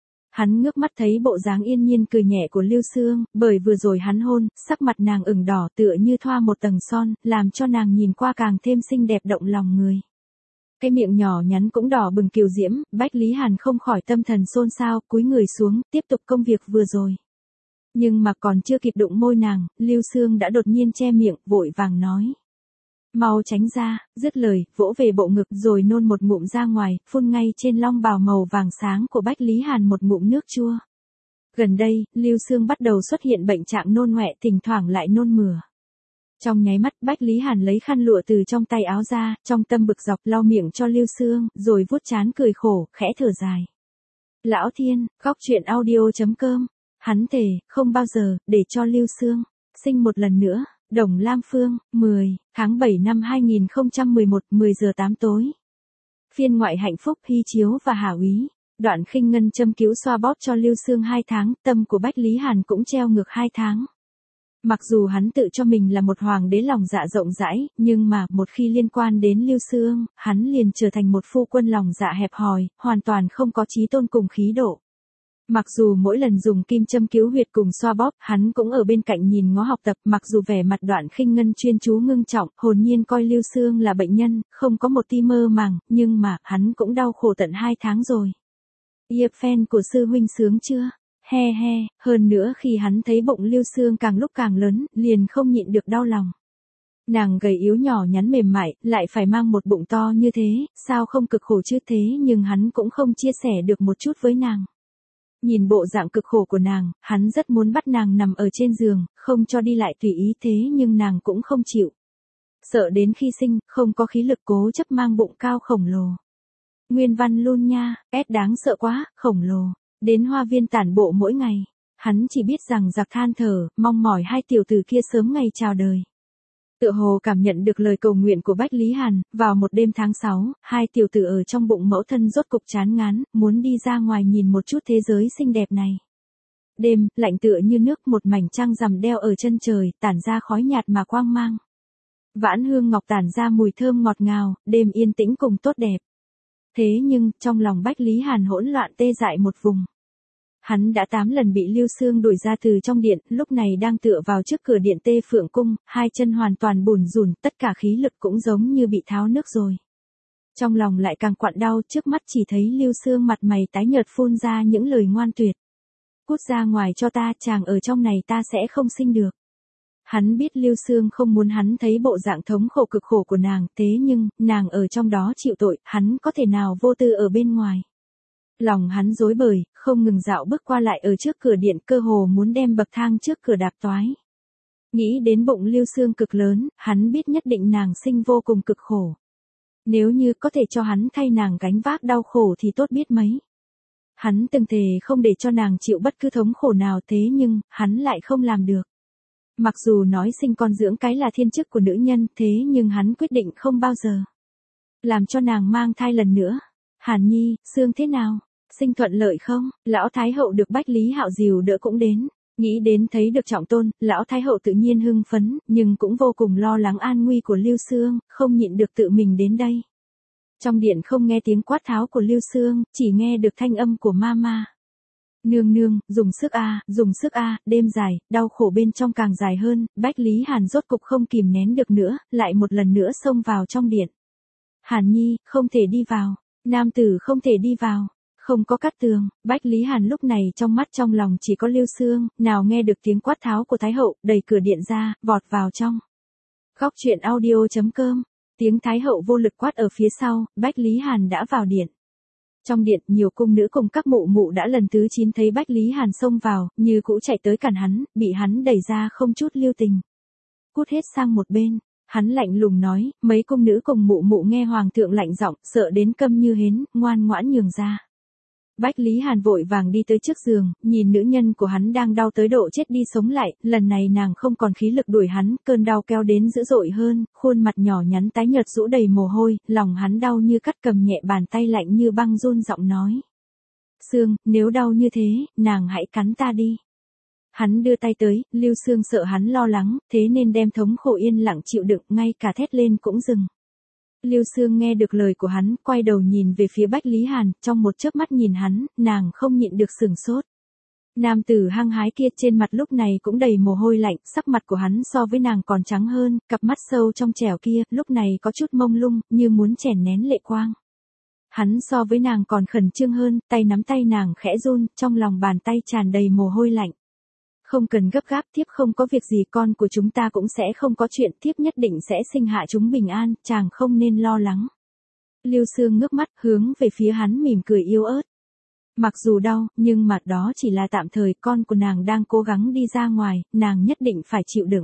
Hắn ngước mắt thấy bộ dáng yên nhiên cười nhẹ của Lưu Sương, bởi vừa rồi hắn hôn, sắc mặt nàng ửng đỏ tựa như thoa một tầng son, làm cho nàng nhìn qua càng thêm xinh đẹp động lòng người. Cái miệng nhỏ nhắn cũng đỏ bừng kiều diễm, Bách Lý Hàn không khỏi tâm thần xôn xao, cúi người xuống, tiếp tục công việc vừa rồi. Nhưng mà còn chưa kịp đụng môi nàng, Lưu Sương đã đột nhiên che miệng, vội vàng nói. Mau tránh ra, dứt lời, vỗ về bộ ngực rồi nôn một ngụm ra ngoài, phun ngay trên long bào màu vàng sáng của Bách Lý Hàn một ngụm nước chua. Gần đây, Lưu Sương bắt đầu xuất hiện bệnh trạng nôn ọe, thỉnh thoảng lại nôn mửa. Trong nháy mắt, Bách Lý Hàn lấy khăn lụa từ trong tay áo ra, trong tâm bực dọc lau miệng cho Lưu Sương, rồi vuốt trán cười khổ, khẽ thở dài. Lão Thiên, góc truyện audio chấm com, hắn thề, không bao giờ, để cho Lưu Sương sinh một lần nữa. Đồng Lam Phương, mười, tháng bảy năm hai nghìn không trăm mười một, mười giờ tám tối. Phiên ngoại hạnh phúc Hy Chiếu và Hà Úy. Đoạn Khinh Ngân châm cứu xoa bóp cho Lưu Sương hai tháng, tâm của Bách Lý Hàn cũng treo ngược hai tháng. Mặc dù hắn tự cho mình là một hoàng đế lòng dạ rộng rãi, nhưng mà một khi liên quan đến Lưu Sương, hắn liền trở thành một phu quân lòng dạ hẹp hòi, hoàn toàn không có chí tôn cùng khí độ. Mặc dù mỗi lần dùng kim châm cứu huyệt cùng xoa bóp, hắn cũng ở bên cạnh nhìn ngó học tập, mặc dù vẻ mặt Đoạn Khinh Ngân chuyên chú ngưng trọng, hồn nhiên coi Lưu Sương là bệnh nhân, không có một ti mơ màng, nhưng mà, hắn cũng đau khổ tận hai tháng rồi. Yệp fan của sư huynh sướng chưa? He he, hơn nữa khi hắn thấy bụng Lưu Sương càng lúc càng lớn, liền không nhịn được đau lòng. Nàng gầy yếu nhỏ nhắn mềm mại, lại phải mang một bụng to như thế, sao không cực khổ chứ thế nhưng hắn cũng không chia sẻ được một chút với nàng. Nhìn bộ dạng cực khổ của nàng, hắn rất muốn bắt nàng nằm ở trên giường, không cho đi lại tùy ý thế nhưng nàng cũng không chịu. Sợ đến khi sinh, không có khí lực cố chấp mang bụng cao khổng lồ. Nguyên văn luôn nha, ép đáng sợ quá, khổng lồ. Đến hoa viên tản bộ mỗi ngày. Hắn chỉ biết rằng giặc than thở, mong mỏi hai tiểu tử kia sớm ngày chào đời. Tựa hồ cảm nhận được lời cầu nguyện của Bách Lý Hàn, vào một đêm tháng sáu, hai tiểu tử ở trong bụng mẫu thân rốt cục chán ngán, muốn đi ra ngoài nhìn một chút thế giới xinh đẹp này. Đêm, lạnh tựa như nước, một mảnh trăng rằm đeo ở chân trời, tản ra khói nhạt mà quang mang. Vãn hương ngọc tản ra mùi thơm ngọt ngào, đêm yên tĩnh cùng tốt đẹp. Thế nhưng, trong lòng Bách Lý Hàn hỗn loạn tê dại một vùng. Hắn đã tám lần bị Lưu Sương đuổi ra từ trong điện, lúc này đang tựa vào trước cửa điện Tê Phượng Cung, hai chân hoàn toàn bủn rủn, tất cả khí lực cũng giống như bị tháo nước rồi. Trong lòng lại càng quặn đau, trước mắt chỉ thấy Lưu Sương mặt mày tái nhợt phun ra những lời ngoan tuyệt. Cút ra ngoài cho ta, chàng ở trong này ta sẽ không sinh được. Hắn biết Lưu Sương không muốn hắn thấy bộ dạng thống khổ cực khổ của nàng, thế nhưng, nàng ở trong đó chịu tội, hắn có thể nào vô tư ở bên ngoài. Lòng hắn rối bời, không ngừng dạo bước qua lại ở trước cửa điện, cơ hồ muốn đem bậc thang trước cửa đạp toái. Nghĩ đến bụng Lưu Sương cực lớn, hắn biết nhất định nàng sinh vô cùng cực khổ. Nếu như có thể cho hắn thay nàng gánh vác đau khổ thì tốt biết mấy. Hắn từng thề không để cho nàng chịu bất cứ thống khổ nào, thế nhưng, hắn lại không làm được. Mặc dù nói sinh con dưỡng cái là thiên chức của nữ nhân, thế nhưng hắn quyết định không bao giờ làm cho nàng mang thai lần nữa. Hàn Nhi, Sương thế nào? Sinh thuận lợi không? Lão Thái Hậu được Bách Lý Hạo dìu đỡ cũng đến. Nghĩ đến thấy được trọng tôn, Lão Thái Hậu tự nhiên hưng phấn, nhưng cũng vô cùng lo lắng an nguy của Lưu Sương, không nhịn được tự mình đến đây. Trong điện không nghe tiếng quát tháo của Lưu Sương, chỉ nghe được thanh âm của Mama. Nương nương, dùng sức a, dùng sức a, đêm dài, đau khổ bên trong càng dài hơn, Bách Lý Hàn rốt cục không kìm nén được nữa, lại một lần nữa xông vào trong điện. Hàn Nhi, không thể đi vào, nam tử không thể đi vào, không có cắt tường. Bách Lý Hàn lúc này trong mắt trong lòng chỉ có Lưu Sương, nào nghe được tiếng quát tháo của Thái Hậu, đẩy cửa điện ra, vọt vào trong. Góc truyện audio chấm com, tiếng Thái Hậu vô lực quát ở phía sau, Bách Lý Hàn đã vào điện. Trong điện, nhiều cung nữ cùng các mụ mụ đã lần thứ chín thấy Bách Lý Hàn xông vào, như cũ chạy tới cản hắn, bị hắn đẩy ra không chút lưu tình. Cút hết sang một bên, hắn lạnh lùng nói, mấy cung nữ cùng mụ mụ nghe hoàng thượng lạnh giọng, sợ đến câm như hến, ngoan ngoãn nhường ra. Bách Lý Hàn vội vàng đi tới trước giường, nhìn nữ nhân của hắn đang đau tới độ chết đi sống lại, lần này nàng không còn khí lực đuổi hắn, cơn đau kéo đến dữ dội hơn, khuôn mặt nhỏ nhắn tái nhợt rũ đầy mồ hôi, lòng hắn đau như cắt, cầm nhẹ bàn tay lạnh như băng run giọng nói. Sương, nếu đau như thế, nàng hãy cắn ta đi. Hắn đưa tay tới, Lưu Sương sợ hắn lo lắng, thế nên đem thống khổ yên lặng chịu đựng, ngay cả thét lên cũng dừng. Lưu Sương nghe được lời của hắn, quay đầu nhìn về phía Bách Lý Hàn, trong một chớp mắt nhìn hắn, nàng không nhịn được sửng sốt. Nam tử hăng hái kia trên mặt lúc này cũng đầy mồ hôi lạnh, sắc mặt của hắn so với nàng còn trắng hơn, cặp mắt sâu trong trẻo kia, lúc này có chút mông lung, như muốn chèn nén lệ quang. Hắn so với nàng còn khẩn trương hơn, tay nắm tay nàng khẽ run, trong lòng bàn tay tràn đầy mồ hôi lạnh. Không cần gấp gáp, thiếp không có việc gì, con của chúng ta cũng sẽ không có chuyện, thiếp nhất định sẽ sinh hạ chúng bình an, chàng không nên lo lắng. Lưu Sương ngước mắt, hướng về phía hắn mỉm cười yếu ớt. Mặc dù đau, nhưng mà đó chỉ là tạm thời, con của nàng đang cố gắng đi ra ngoài, nàng nhất định phải chịu đựng.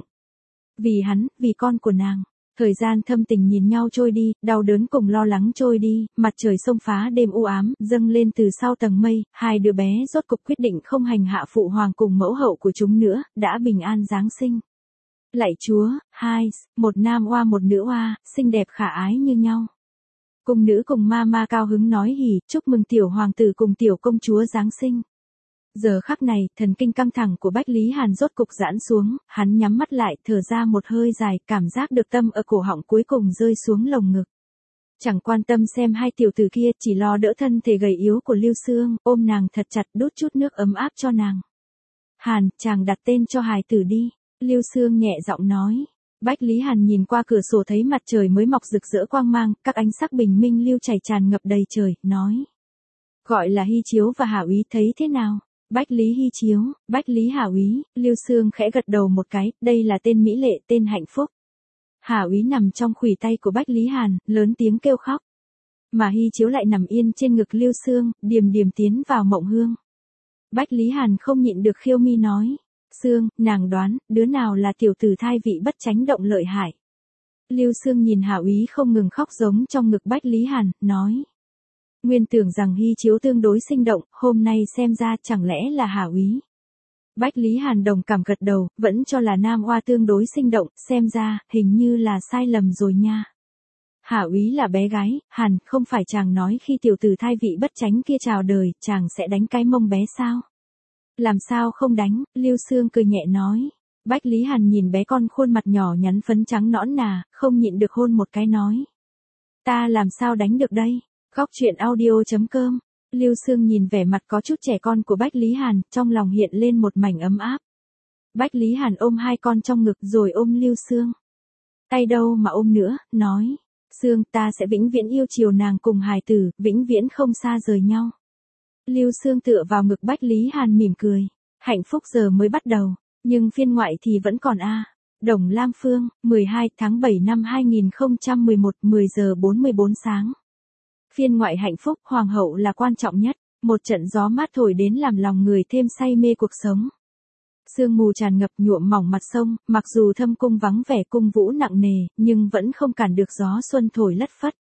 Vì hắn, vì con của nàng. Thời gian thâm tình nhìn nhau trôi đi, đau đớn cùng lo lắng trôi đi, mặt trời xông phá đêm u ám, dâng lên từ sau tầng mây, hai đứa bé rốt cục quyết định không hành hạ phụ hoàng cùng mẫu hậu của chúng nữa, đã bình an giáng sinh. Lạy Chúa, hai, một nam oa một nữ oa, xinh đẹp khả ái như nhau. Cung nữ cùng ma ma cao hứng nói hỉ, chúc mừng tiểu hoàng tử cùng tiểu công chúa giáng sinh. Giờ khắc này, thần kinh căng thẳng của Bách Lý Hàn rốt cục giãn xuống, hắn nhắm mắt lại, thở ra một hơi dài, cảm giác được tâm ở cổ họng cuối cùng rơi xuống lồng ngực. Chẳng quan tâm xem hai tiểu tử kia, chỉ lo đỡ thân thể gầy yếu của Lưu Sương, ôm nàng thật chặt, đút chút nước ấm áp cho nàng. Hàn, chàng đặt tên cho hài tử đi, Lưu Sương nhẹ giọng nói. Bách Lý Hàn nhìn qua cửa sổ thấy mặt trời mới mọc rực rỡ quang mang, các ánh sắc bình minh lưu chảy tràn ngập đầy trời, nói. Gọi là Hy Chiếu và Hảo Ý thấy thế nào? Bách Lý Hy Chiếu, Bách Lý Hảo Ý, Lưu Sương khẽ gật đầu một cái, đây là tên mỹ lệ, tên hạnh phúc. Hảo Ý nằm trong khuỷu tay của Bách Lý Hàn, lớn tiếng kêu khóc. Mà Hy Chiếu lại nằm yên trên ngực Lưu Sương, điềm điềm tiến vào mộng hương. Bách Lý Hàn không nhịn được khiêu mi nói. Sương, nàng đoán, đứa nào là tiểu tử thai vị bất chánh động lợi hại. Lưu Sương nhìn Hảo Ý không ngừng khóc giống trong ngực Bách Lý Hàn, nói. Nguyên tưởng rằng Hy Chiếu tương đối sinh động, hôm nay xem ra chẳng lẽ là Hảo Ý. Bách Lý Hàn đồng cảm gật đầu, vẫn cho là nam oa tương đối sinh động, xem ra, hình như là sai lầm rồi nha. Hảo Ý là bé gái, Hàn, không phải chàng nói khi tiểu tử thai vị bất chánh kia chào đời, chàng sẽ đánh cái mông bé sao? Làm sao không đánh, Lưu Sương cười nhẹ nói. Bách Lý Hàn nhìn bé con khuôn mặt nhỏ nhắn phấn trắng nõn nà, không nhịn được hôn một cái nói. Ta làm sao đánh được đây? Góc truyện audio chấm com, Lưu Sương nhìn vẻ mặt có chút trẻ con của Bách Lý Hàn, trong lòng hiện lên một mảnh ấm áp. Bách Lý Hàn ôm hai con trong ngực rồi ôm Lưu Sương. Tay đâu mà ôm nữa, nói. Sương, ta sẽ vĩnh viễn yêu chiều nàng cùng hài tử, vĩnh viễn không xa rời nhau. Lưu Sương tựa vào ngực Bách Lý Hàn mỉm cười. Hạnh phúc giờ mới bắt đầu, nhưng phiên ngoại thì vẫn còn a. À. Đồng Lam Phương, mười hai tháng bảy năm hai nghìn không trăm mười một, mười giờ bốn mươi bốn sáng. Phiên ngoại hạnh phúc, hoàng hậu là quan trọng nhất, một trận gió mát thổi đến làm lòng người thêm say mê cuộc sống. Sương mù tràn ngập nhuộm mỏng mặt sông, mặc dù thâm cung vắng vẻ cung vũ nặng nề, nhưng vẫn không cản được gió xuân thổi lất phất.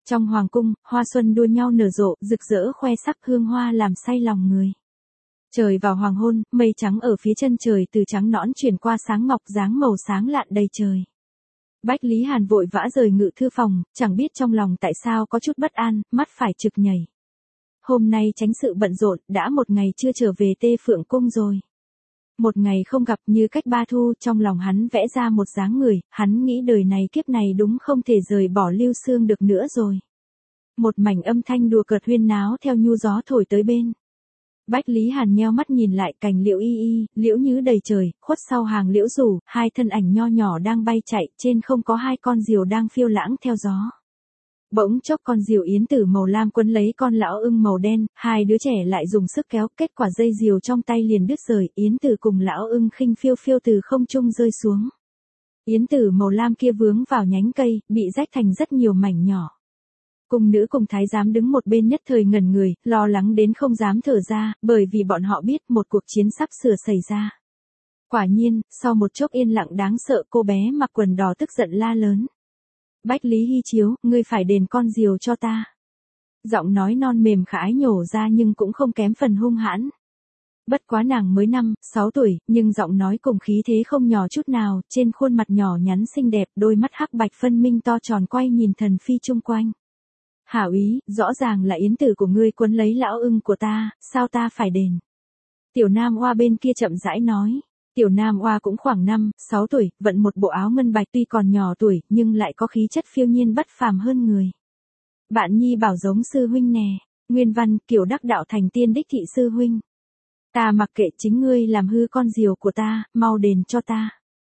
Trong hoàng cung, hoa xuân đua nhau nở rộ, rực rỡ khoe sắc hương hoa làm say lòng người. Trời vào hoàng hôn, mây trắng ở phía chân trời từ trắng nõn chuyển qua sáng ngọc dáng màu sáng lạn đầy trời. Bách Lý Hàn vội vã rời ngự thư phòng, chẳng biết trong lòng tại sao có chút bất an, mắt phải trực nhảy. Hôm nay tránh sự bận rộn, đã một ngày chưa trở về Tê Phượng Cung rồi. Một ngày không gặp như cách ba thu, trong lòng hắn vẽ ra một dáng người, hắn nghĩ đời này kiếp này đúng không thể rời bỏ Lưu Xương được nữa rồi. Một mảnh âm thanh đùa cợt huyên náo theo nhu gió thổi tới bên. Bách Lý Hàn nheo mắt nhìn lại cành liễu y y, liễu nhứ đầy trời, khuất sau hàng liễu rủ, hai thân ảnh nho nhỏ đang bay chạy, trên không có hai con diều đang phiêu lãng theo gió. Bỗng chốc con diều yến tử màu lam quấn lấy con lão ưng màu đen, hai đứa trẻ lại dùng sức kéo, kết quả dây diều trong tay liền đứt rời, yến tử cùng lão ưng khinh phiêu phiêu từ không trung rơi xuống. Yến tử màu lam kia vướng vào nhánh cây, bị rách thành rất nhiều mảnh nhỏ. Cung nữ cùng thái giám đứng một bên nhất thời ngẩn người, lo lắng đến không dám thở ra, bởi vì bọn họ biết một cuộc chiến sắp sửa xảy ra. Quả nhiên, sau một chốc yên lặng đáng sợ, cô bé mặc quần đỏ tức giận la lớn. Bách Lý Hy Chiếu, ngươi phải đền con diều cho ta. Giọng nói non mềm khái nhổ ra nhưng cũng không kém phần hung hãn. Bất quá nàng mới năm, sáu tuổi, nhưng giọng nói cùng khí thế không nhỏ chút nào, trên khuôn mặt nhỏ nhắn xinh đẹp, đôi mắt hắc bạch phân minh to tròn quay nhìn thần phi chung quanh. Hảo ý, rõ ràng là yến tử của ngươi quấn lấy lão ưng của ta, sao ta phải đền? Tiểu Nam Oa bên kia chậm rãi nói. Tiểu Nam Oa cũng khoảng năm, sáu tuổi, vận một bộ áo ngân bạch tuy còn nhỏ tuổi, nhưng lại có khí chất phiêu nhiên bất phàm hơn người. Bạn nhi bảo giống sư huynh nè, nguyên văn, kiểu đắc đạo thành tiên đích thị sư huynh. Ta mặc kệ, chính ngươi làm hư con diều của ta, mau đền cho ta.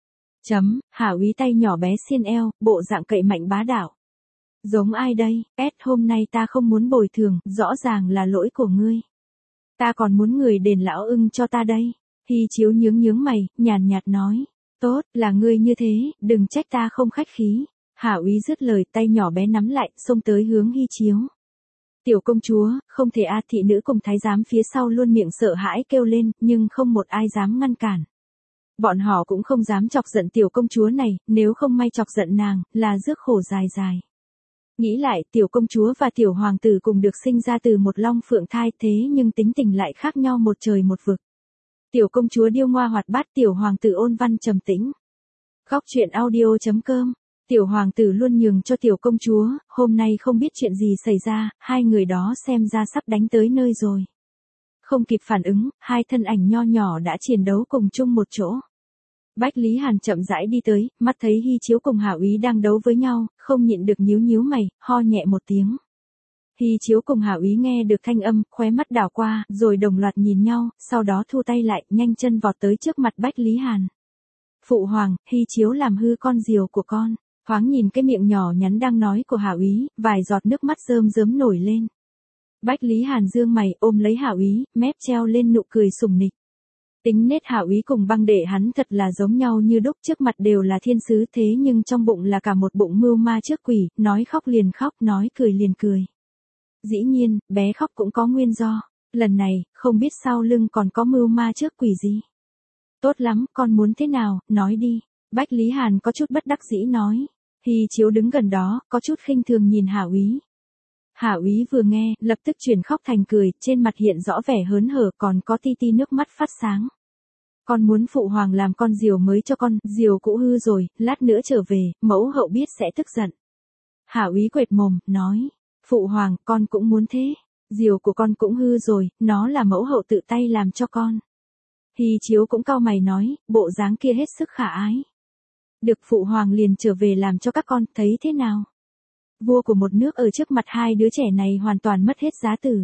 Chấm, hảo ý tay nhỏ bé xiên eo, bộ dạng cậy mạnh bá đạo. Giống ai đây, S hôm nay ta không muốn bồi thường, rõ ràng là lỗi của ngươi. Ta còn muốn người đền lão ưng cho ta đây. Hy Chiếu nhướng nhướng mày, nhàn nhạt nói. Tốt, là ngươi như thế, đừng trách ta không khách khí. Hảo ý dứt lời, tay nhỏ bé nắm lại, xông tới hướng Hy Chiếu. Tiểu công chúa, không thể a. Thị nữ cùng thái giám phía sau luôn miệng sợ hãi kêu lên, nhưng không một ai dám ngăn cản. Bọn họ cũng không dám chọc giận tiểu công chúa này, nếu không may chọc giận nàng, là rước khổ dài dài. Nghĩ lại, tiểu công chúa và tiểu hoàng tử cùng được sinh ra từ một long phượng thai, thế nhưng tính tình lại khác nhau một trời một vực. Tiểu công chúa điêu ngoa hoạt bát, tiểu hoàng tử ôn văn trầm tĩnh. Góc truyện audio chấm com. Tiểu hoàng tử luôn nhường cho tiểu công chúa, hôm nay không biết chuyện gì xảy ra, hai người đó xem ra sắp đánh tới nơi rồi. Không kịp phản ứng, hai thân ảnh nho nhỏ đã chiến đấu cùng chung một chỗ. Bách Lý Hàn chậm rãi đi tới, mắt thấy Hy Chiếu cùng Hảo Ý đang đấu với nhau, không nhịn được nhíu nhíu mày, ho nhẹ một tiếng. Hy Chiếu cùng Hảo Ý nghe được thanh âm, khóe mắt đảo qua, rồi đồng loạt nhìn nhau, sau đó thu tay lại, nhanh chân vọt tới trước mặt Bách Lý Hàn. Phụ hoàng, Hy Chiếu làm hư con diều của con. Thoáng nhìn cái miệng nhỏ nhắn đang nói của Hảo Ý, vài giọt nước mắt rơm rớm nổi lên. Bách Lý Hàn dương mày, ôm lấy Hảo Ý, mép treo lên nụ cười sủng nịch. Tính nết Hảo Ý cùng băng đệ hắn thật là giống nhau như đúc, trước mặt đều là thiên sứ, thế nhưng trong bụng là cả một bụng mưu ma trước quỷ, nói khóc liền khóc, nói cười liền cười. Dĩ nhiên, bé khóc cũng có nguyên do, lần này, không biết sau lưng còn có mưu ma trước quỷ gì. Tốt lắm, con muốn thế nào, nói đi. Bách Lý Hàn có chút bất đắc dĩ nói. Hy Chiếu đứng gần đó, có chút khinh thường nhìn Hảo Ý. Hảo Ý vừa nghe, lập tức chuyển khóc thành cười, trên mặt hiện rõ vẻ hớn hở, còn có ti ti nước mắt phát sáng. Con muốn phụ hoàng làm con diều mới cho con, diều cũ hư rồi, lát nữa trở về, mẫu hậu biết sẽ tức giận. Hảo Ý quệt mồm, nói, phụ hoàng, con cũng muốn thế, diều của con cũng hư rồi, nó là mẫu hậu tự tay làm cho con. Hy Chiếu cũng cau mày nói, bộ dáng kia hết sức khả ái. Được phụ hoàng liền trở về làm cho các con, thấy thế nào? Vua của một nước ở trước mặt hai đứa trẻ này hoàn toàn mất hết giá tử.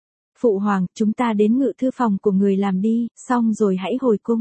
Phụ hoàng, chúng ta đến ngự thư phòng của người làm đi, xong rồi hãy hồi cung.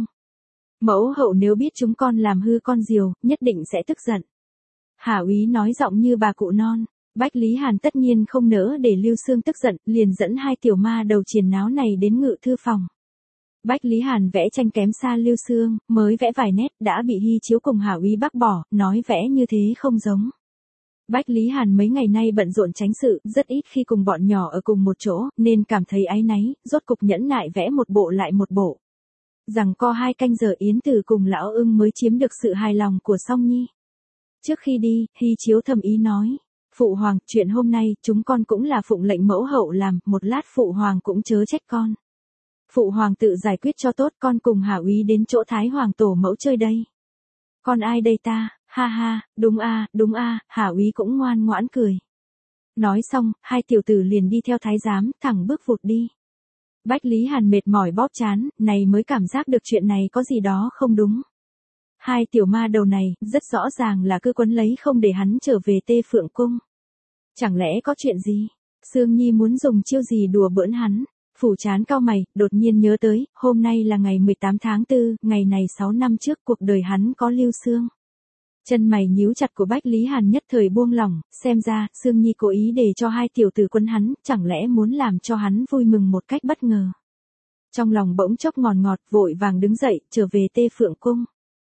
Mẫu hậu nếu biết chúng con làm hư con diều, nhất định sẽ tức giận. Hảo Ý nói giọng như bà cụ non. Bách Lý Hàn tất nhiên không nỡ để Lưu Xương tức giận, liền dẫn hai tiểu ma đầu triền náo này đến ngự thư phòng. Bách Lý Hàn vẽ tranh kém xa Lưu Xương, mới vẽ vài nét, đã bị Hy Chiếu cùng Hảo Ý bác bỏ, nói vẽ như thế không giống. Bách Lý Hàn mấy ngày nay bận rộn tránh sự, rất ít khi cùng bọn nhỏ ở cùng một chỗ, nên cảm thấy áy náy, rốt cục nhẫn nại vẽ một bộ lại một bộ. Rằng co hai canh giờ Yến Tử cùng lão ưng mới chiếm được sự hài lòng của Song Nhi. Trước khi đi, Hy Chiếu thầm ý nói, Phụ hoàng, chuyện hôm nay, chúng con cũng là phụng lệnh mẫu hậu làm, một lát phụ hoàng cũng chớ trách con. Phụ hoàng tự giải quyết cho tốt, con cùng Hà úy đến chỗ Thái hoàng tổ mẫu chơi đây. Con ai đây ta, ha ha, đúng a, đúng a, Hà úy cũng ngoan ngoãn cười. Nói xong, hai tiểu tử liền đi theo thái giám, thẳng bước vụt đi. Bách Lý Hàn mệt mỏi bóp trán, này mới cảm giác được chuyện này có gì đó không đúng. Hai tiểu ma đầu này, rất rõ ràng là cứ quấn lấy không để hắn trở về Tê Phượng Cung. Chẳng lẽ có chuyện gì? Sương Nhi muốn dùng chiêu gì đùa bỡn hắn? Phủ Trán cau mày, đột nhiên nhớ tới, hôm nay là ngày mười tám tháng tư, ngày này sáu năm trước cuộc đời hắn có Lưu Xương. Chân mày nhíu chặt của Bách Lý Hàn nhất thời buông lỏng, xem ra, Sương Nhi cố ý để cho hai tiểu tử quấn hắn, chẳng lẽ muốn làm cho hắn vui mừng một cách bất ngờ. Trong lòng bỗng chốc ngọt ngọt, vội vàng đứng dậy, trở về Tê Phượng Cung.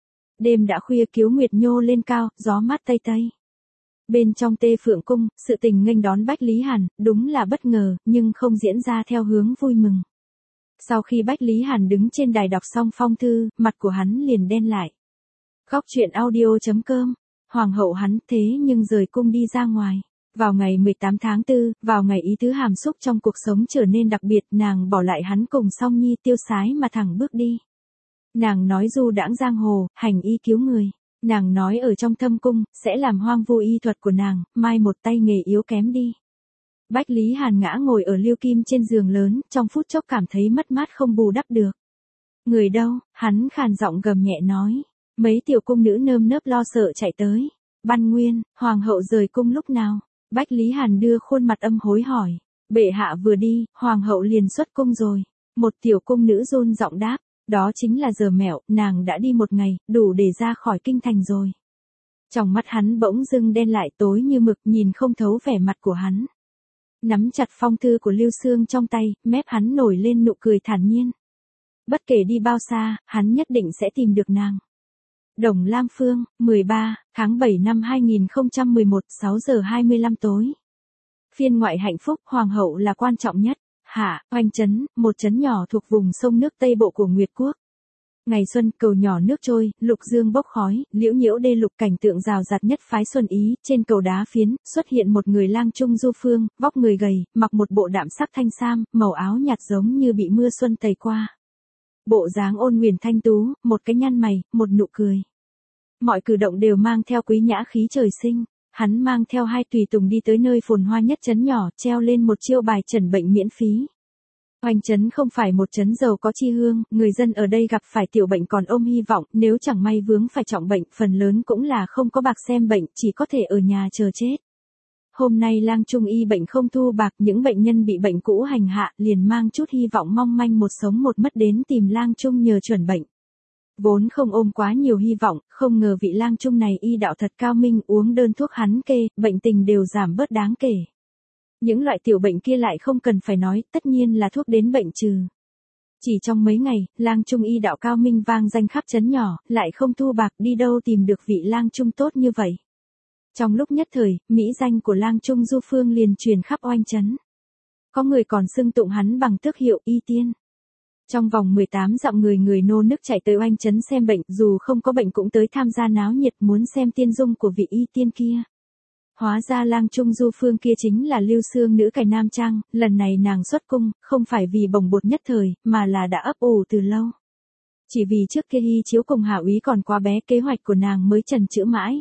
Đêm đã khuya, kiếu nguyệt nhô lên cao, gió mát tây tây. Bên trong Tê Phượng Cung, sự tình nghênh đón Bách Lý Hàn, đúng là bất ngờ, nhưng không diễn ra theo hướng vui mừng. Sau khi Bách Lý Hàn đứng trên đài đọc xong phong thư, mặt của hắn liền đen lại. Góc truyện audio chấm com, hoàng hậu hắn thế nhưng rời cung đi ra ngoài. Vào ngày mười tám tháng tư, vào ngày ý tứ hàm xúc trong cuộc sống trở nên đặc biệt, nàng bỏ lại hắn cùng Song Nhi tiêu sái mà thẳng bước đi. Nàng nói du đãng giang hồ, hành y cứu người. Nàng nói ở trong thâm cung, sẽ làm hoang vu y thuật của nàng, mai một tay nghề yếu kém đi. Bách Lý Hàn ngã ngồi ở liêu kim trên giường lớn, trong phút chốc cảm thấy mất mát không bù đắp được. Người đâu, hắn khàn giọng gầm nhẹ nói. Mấy tiểu cung nữ nơm nớp lo sợ chạy tới. Ban Nguyên, hoàng hậu rời cung lúc nào? Bách Lý Hàn đưa khuôn mặt âm hối hỏi. Bệ hạ vừa đi, hoàng hậu liền xuất cung rồi. Một tiểu cung nữ run giọng đáp. Đó chính là giờ mẹo, nàng đã đi một ngày, đủ để ra khỏi kinh thành rồi. Trong mắt hắn bỗng dưng đen lại tối như mực, nhìn không thấu vẻ mặt của hắn. Nắm chặt phong thư của Lưu Xương trong tay, mép hắn nổi lên nụ cười thản nhiên. Bất kể đi bao xa, hắn nhất định sẽ tìm được nàng. Đồng Lam Phương, mười ba, tháng bảy năm hai nghìn không trăm mười một, sáu giờ hai mươi lăm tối. Phiên ngoại hạnh phúc, hoàng hậu là quan trọng nhất. Hạ, Oanh Trấn, một trấn nhỏ thuộc vùng sông nước Tây Bộ của Nguyệt Quốc. Ngày xuân, cầu nhỏ nước trôi, lục dương bốc khói, liễu nhiễu đê lục, cảnh tượng rào rạt nhất phái xuân ý, trên cầu đá phiến, xuất hiện một người lang trung du phương, vóc người gầy, mặc một bộ đạm sắc thanh sam, màu áo nhạt giống như bị mưa xuân tẩy qua. Bộ dáng ôn huyền thanh tú, một cái nhăn mày, một nụ cười. Mọi cử động đều mang theo quý nhã khí trời sinh. Hắn mang theo hai tùy tùng đi tới nơi phồn hoa nhất trấn nhỏ, treo lên một chiêu bài trần bệnh miễn phí. Oanh trấn không phải một trấn giàu có chi hương, người dân ở đây gặp phải tiểu bệnh còn ôm hy vọng, nếu chẳng may vướng phải trọng bệnh, phần lớn cũng là không có bạc xem bệnh, chỉ có thể ở nhà chờ chết. Hôm nay lang trung y bệnh không thu bạc, những bệnh nhân bị bệnh cũ hành hạ, liền mang chút hy vọng mong manh một sống một mất đến tìm lang trung nhờ chuẩn bệnh. Vốn không ôm quá nhiều hy vọng, không ngờ vị lang trung này y đạo thật cao minh, uống đơn thuốc hắn kê, bệnh tình đều giảm bớt đáng kể. Những loại tiểu bệnh kia lại không cần phải nói, tất nhiên là thuốc đến bệnh trừ. Chỉ trong mấy ngày, lang trung y đạo cao minh vang danh khắp trấn nhỏ, lại không thu bạc, đi đâu tìm được vị lang trung tốt như vậy. Trong lúc nhất thời, mỹ danh của lang trung du phương liền truyền khắp Oanh trấn. Có người còn xưng tụng hắn bằng tước hiệu y tiên. Trong vòng mười tám dặm người người nô nức chạy tới Oanh trấn xem bệnh, dù không có bệnh cũng tới tham gia náo nhiệt muốn xem tiên dung của vị y tiên kia. Hóa ra lang trung du phương kia chính là Lưu Xương nữ cải nam trang, lần này nàng xuất cung, không phải vì bồng bột nhất thời, mà là đã ấp ủ từ lâu. Chỉ vì trước kia Hy Chiếu cùng Hạ úy còn quá bé, kế hoạch của nàng mới trần trữ mãi.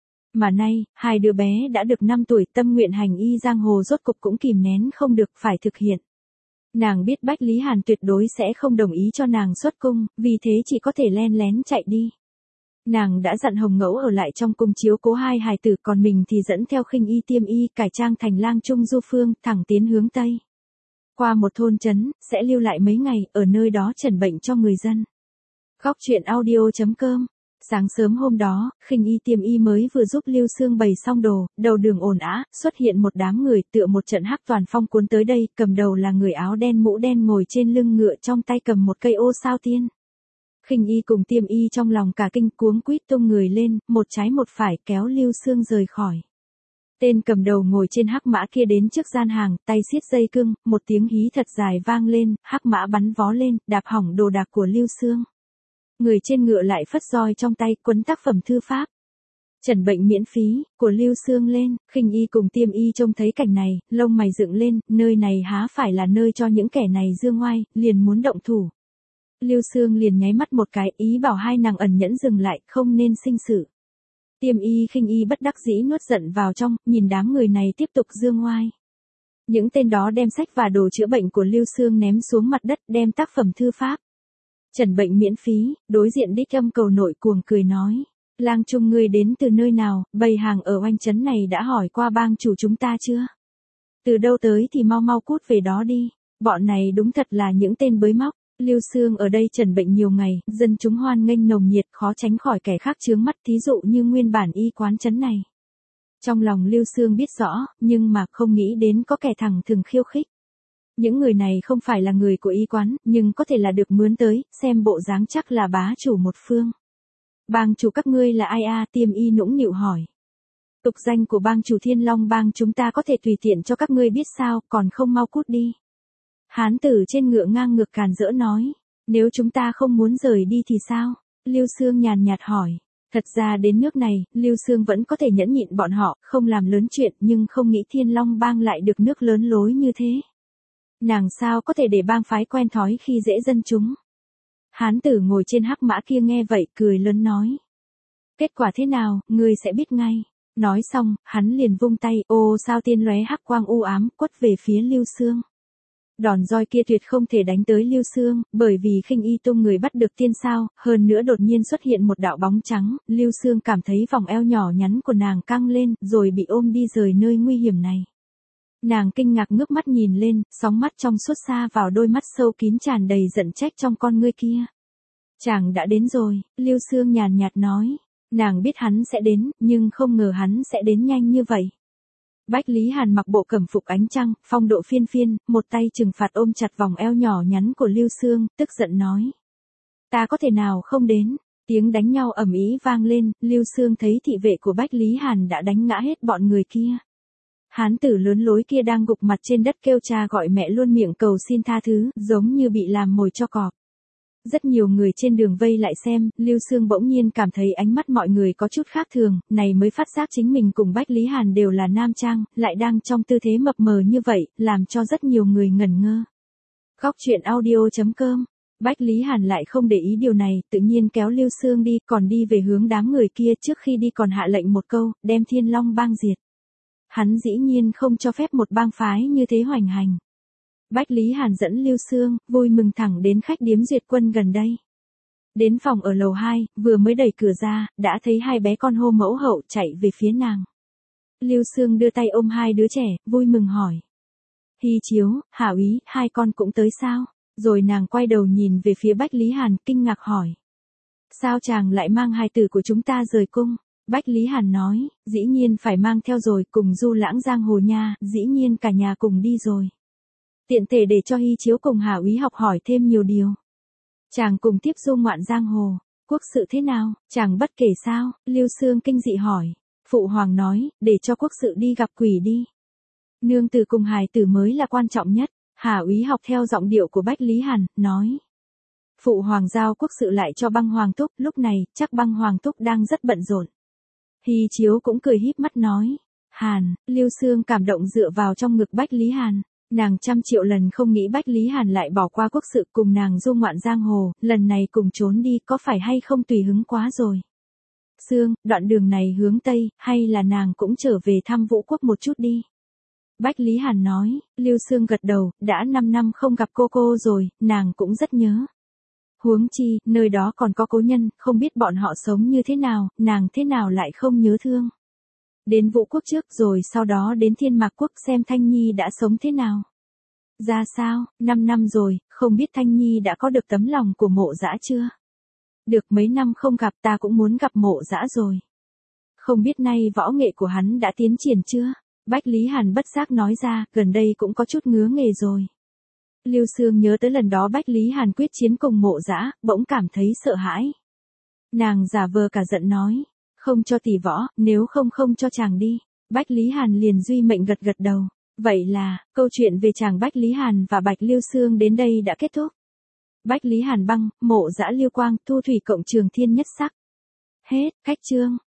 Mà nay, hai đứa bé đã được năm tuổi, tâm nguyện hành y giang hồ rốt cục cũng kìm nén không được phải thực hiện. Nàng biết Bách Lý Hàn tuyệt đối sẽ không đồng ý cho nàng xuất cung, vì thế chỉ có thể len lén chạy đi. Nàng đã dặn Hồng Ngẫu ở lại trong cung chiếu cố hai hài tử, còn mình thì dẫn theo Khinh Y Tiêm Y cải trang thành lang trung du phương, thẳng tiến hướng Tây. Qua một thôn trấn, sẽ lưu lại mấy ngày, ở nơi đó trần bệnh cho người dân. Góc truyện audio chấm com. Sáng sớm hôm đó, Khinh Y Tiêm Y mới vừa giúp Lưu Xương bày xong đồ, đầu đường ồn ào, xuất hiện một đám người tựa một trận hắc toàn phong cuốn tới đây, cầm đầu là người áo đen mũ đen ngồi trên lưng ngựa, trong tay cầm một cây ô sao tiên. Khinh Y cùng Tiêm Y trong lòng cả kinh, cuống quýt tung người lên, một trái một phải kéo Lưu Xương rời khỏi. Tên cầm đầu ngồi trên hắc mã kia đến trước gian hàng, tay siết dây cương, một tiếng hí thật dài vang lên, hắc mã bắn vó lên, đạp hỏng đồ đạc của Lưu Xương. Người trên ngựa lại phất roi trong tay, quấn tác phẩm thư pháp. Trần bệnh miễn phí, của Lưu Sương lên, Khinh Y cùng Tiêm Y trông thấy cảnh này, lông mày dựng lên, nơi này há phải là nơi cho những kẻ này dương ngoai, liền muốn động thủ. Lưu Sương liền nháy mắt một cái, ý bảo hai nàng ẩn nhẫn dừng lại, không nên sinh sự. Tiêm Y Khinh Y bất đắc dĩ nuốt giận vào trong, nhìn đám người này tiếp tục dương ngoai. Những tên đó đem sách và đồ chữa bệnh của Lưu Sương ném xuống mặt đất, đem tác phẩm thư pháp. Trần bệnh miễn phí, đối diện đích âm cầu nội cuồng cười nói. Lang Trung ngươi đến từ nơi nào, bầy hàng ở oanh trấn này đã hỏi qua bang chủ chúng ta chưa? Từ đâu tới thì mau mau cút về đó đi, bọn này đúng thật là những tên bới móc. Lưu Sương ở đây trần bệnh nhiều ngày, dân chúng hoan nghênh nồng nhiệt, khó tránh khỏi kẻ khác chướng mắt, thí dụ như nguyên bản y quán trấn này. Trong lòng Lưu Sương biết rõ, nhưng mà không nghĩ đến có kẻ thẳng thừng khiêu khích. Những người này không phải là người của y quán, nhưng có thể là được mướn tới, xem bộ dáng chắc là bá chủ một phương. Bang chủ các ngươi là ai a? Tiêm Y nũng nịu hỏi. Tục danh của bang chủ Thiên Long bang chúng ta có thể tùy tiện cho các ngươi biết sao, còn không mau cút đi. Hán tử trên ngựa ngang ngược càn rỡ nói. Nếu chúng ta không muốn rời đi thì sao? Lưu Sương nhàn nhạt hỏi. Thật ra đến nước này, Lưu Sương vẫn có thể nhẫn nhịn bọn họ, không làm lớn chuyện, nhưng không nghĩ Thiên Long bang lại được nước lớn lối như thế. Nàng sao có thể để bang phái quen thói khi dễ dân chúng? Hán tử ngồi trên hắc mã kia nghe vậy, cười lớn nói. Kết quả thế nào, ngươi sẽ biết ngay. Nói xong, hắn liền vung tay, ô sao tiên lóe hắc quang u ám, quất về phía Lưu Sương. Đòn roi kia tuyệt không thể đánh tới Lưu Sương, bởi vì Khinh Y tung người bắt được tiên sao, hơn nữa đột nhiên xuất hiện một đạo bóng trắng, Lưu Sương cảm thấy vòng eo nhỏ nhắn của nàng căng lên, rồi bị ôm đi rời nơi nguy hiểm này. Nàng kinh ngạc ngước mắt nhìn lên, sóng mắt trong suốt xa vào đôi mắt sâu kín tràn đầy giận trách trong con ngươi kia. Chàng đã đến rồi, Lưu Sương nhàn nhạt nói. Nàng biết hắn sẽ đến, nhưng không ngờ hắn sẽ đến nhanh như vậy. Bách Lý Hàn mặc bộ cẩm phục ánh trăng, phong độ phiên phiên, một tay trừng phạt ôm chặt vòng eo nhỏ nhắn của Lưu Sương, tức giận nói. Ta có thể nào không đến? Tiếng đánh nhau ầm ĩ vang lên, Lưu Sương thấy thị vệ của Bách Lý Hàn đã đánh ngã hết bọn người kia. Hán tử lớn lối kia đang gục mặt trên đất kêu cha gọi mẹ luôn miệng cầu xin tha thứ, giống như bị làm mồi cho cọp. Rất nhiều người trên đường vây lại xem, Lưu Sương bỗng nhiên cảm thấy ánh mắt mọi người có chút khác thường, này mới phát giác chính mình cùng Bách Lý Hàn đều là nam trang, lại đang trong tư thế mập mờ như vậy, làm cho rất nhiều người ngẩn ngơ. Góc truyện audio chấm com. Bách Lý Hàn lại không để ý điều này, tự nhiên kéo Lưu Sương đi, còn đi về hướng đám người kia, trước khi đi còn hạ lệnh một câu, đem Thiên Long bang diệt. Hắn dĩ nhiên không cho phép một bang phái như thế hoành hành. Bách Lý Hàn dẫn Lưu Sương, vui mừng thẳng đến khách điếm duyệt quân gần đây. Đến phòng ở lầu hai, vừa mới đẩy cửa ra, đã thấy hai bé con hô mẫu hậu chạy về phía nàng. Lưu Sương đưa tay ôm hai đứa trẻ, vui mừng hỏi. Hy Chiếu, Hảo Ý, hai con cũng tới sao? Rồi nàng quay đầu nhìn về phía Bách Lý Hàn, kinh ngạc hỏi. Sao chàng lại mang hài tử của chúng ta rời cung? Bách Lý Hàn nói, dĩ nhiên phải mang theo rồi, cùng du lãng giang hồ nha, dĩ nhiên cả nhà cùng đi rồi. Tiện thể để cho Hy Chiếu cùng Hảo Ý học hỏi thêm nhiều điều. Chàng cùng tiếp du ngoạn giang hồ, quốc sự thế nào, chàng bất kể sao? Lưu Sương kinh dị hỏi. Phụ hoàng nói, để cho quốc sự đi gặp quỷ đi. Nương tử cùng hài tử mới là quan trọng nhất. Hảo Ý học theo giọng điệu của Bách Lý Hàn, nói. Phụ hoàng giao quốc sự lại cho Băng Hoàng Thúc, lúc này, chắc Băng Hoàng Thúc đang rất bận rộn. Hy Chiếu cũng cười híp mắt nói. Hàn, Lưu Sương cảm động dựa vào trong ngực Bách Lý Hàn. Nàng trăm triệu lần không nghĩ Bách Lý Hàn lại bỏ qua quốc sự cùng nàng du ngoạn giang hồ, lần này cùng trốn đi có phải hay không tùy hứng quá rồi. Sương, đoạn đường này hướng Tây, hay là nàng cũng trở về thăm Vũ Quốc một chút đi. Bách Lý Hàn nói, Lưu Sương gật đầu, đã năm năm không gặp cô cô rồi, nàng cũng rất nhớ. Huống chi, nơi đó còn có cố nhân, không biết bọn họ sống như thế nào, nàng thế nào lại không nhớ thương. Đến Vũ Quốc trước rồi sau đó đến Thiên Mạc Quốc xem Thanh Nhi đã sống thế nào. Ra sao, năm năm rồi, không biết Thanh Nhi đã có được tấm lòng của Mộ Dã chưa? Được mấy năm không gặp ta cũng muốn gặp Mộ Dã rồi. Không biết nay võ nghệ của hắn đã tiến triển chưa? Bách Lý Hàn bất giác nói ra, gần đây cũng có chút ngứa nghề rồi. Lưu Sương nhớ tới lần đó Bách Lý Hàn quyết chiến cùng Mộ Dã, bỗng cảm thấy sợ hãi. Nàng giả vờ cả giận nói. Không cho tỷ võ, nếu không không cho chàng đi. Bách Lý Hàn liền duy mệnh gật gật đầu. Vậy là, câu chuyện về chàng Bách Lý Hàn và Bạch Lưu Sương đến đây đã kết thúc. Bách Lý Hàn băng, Mộ Dã Lưu Quang, thu thủy cộng trường thiên nhất sắc. Hết, cách chương.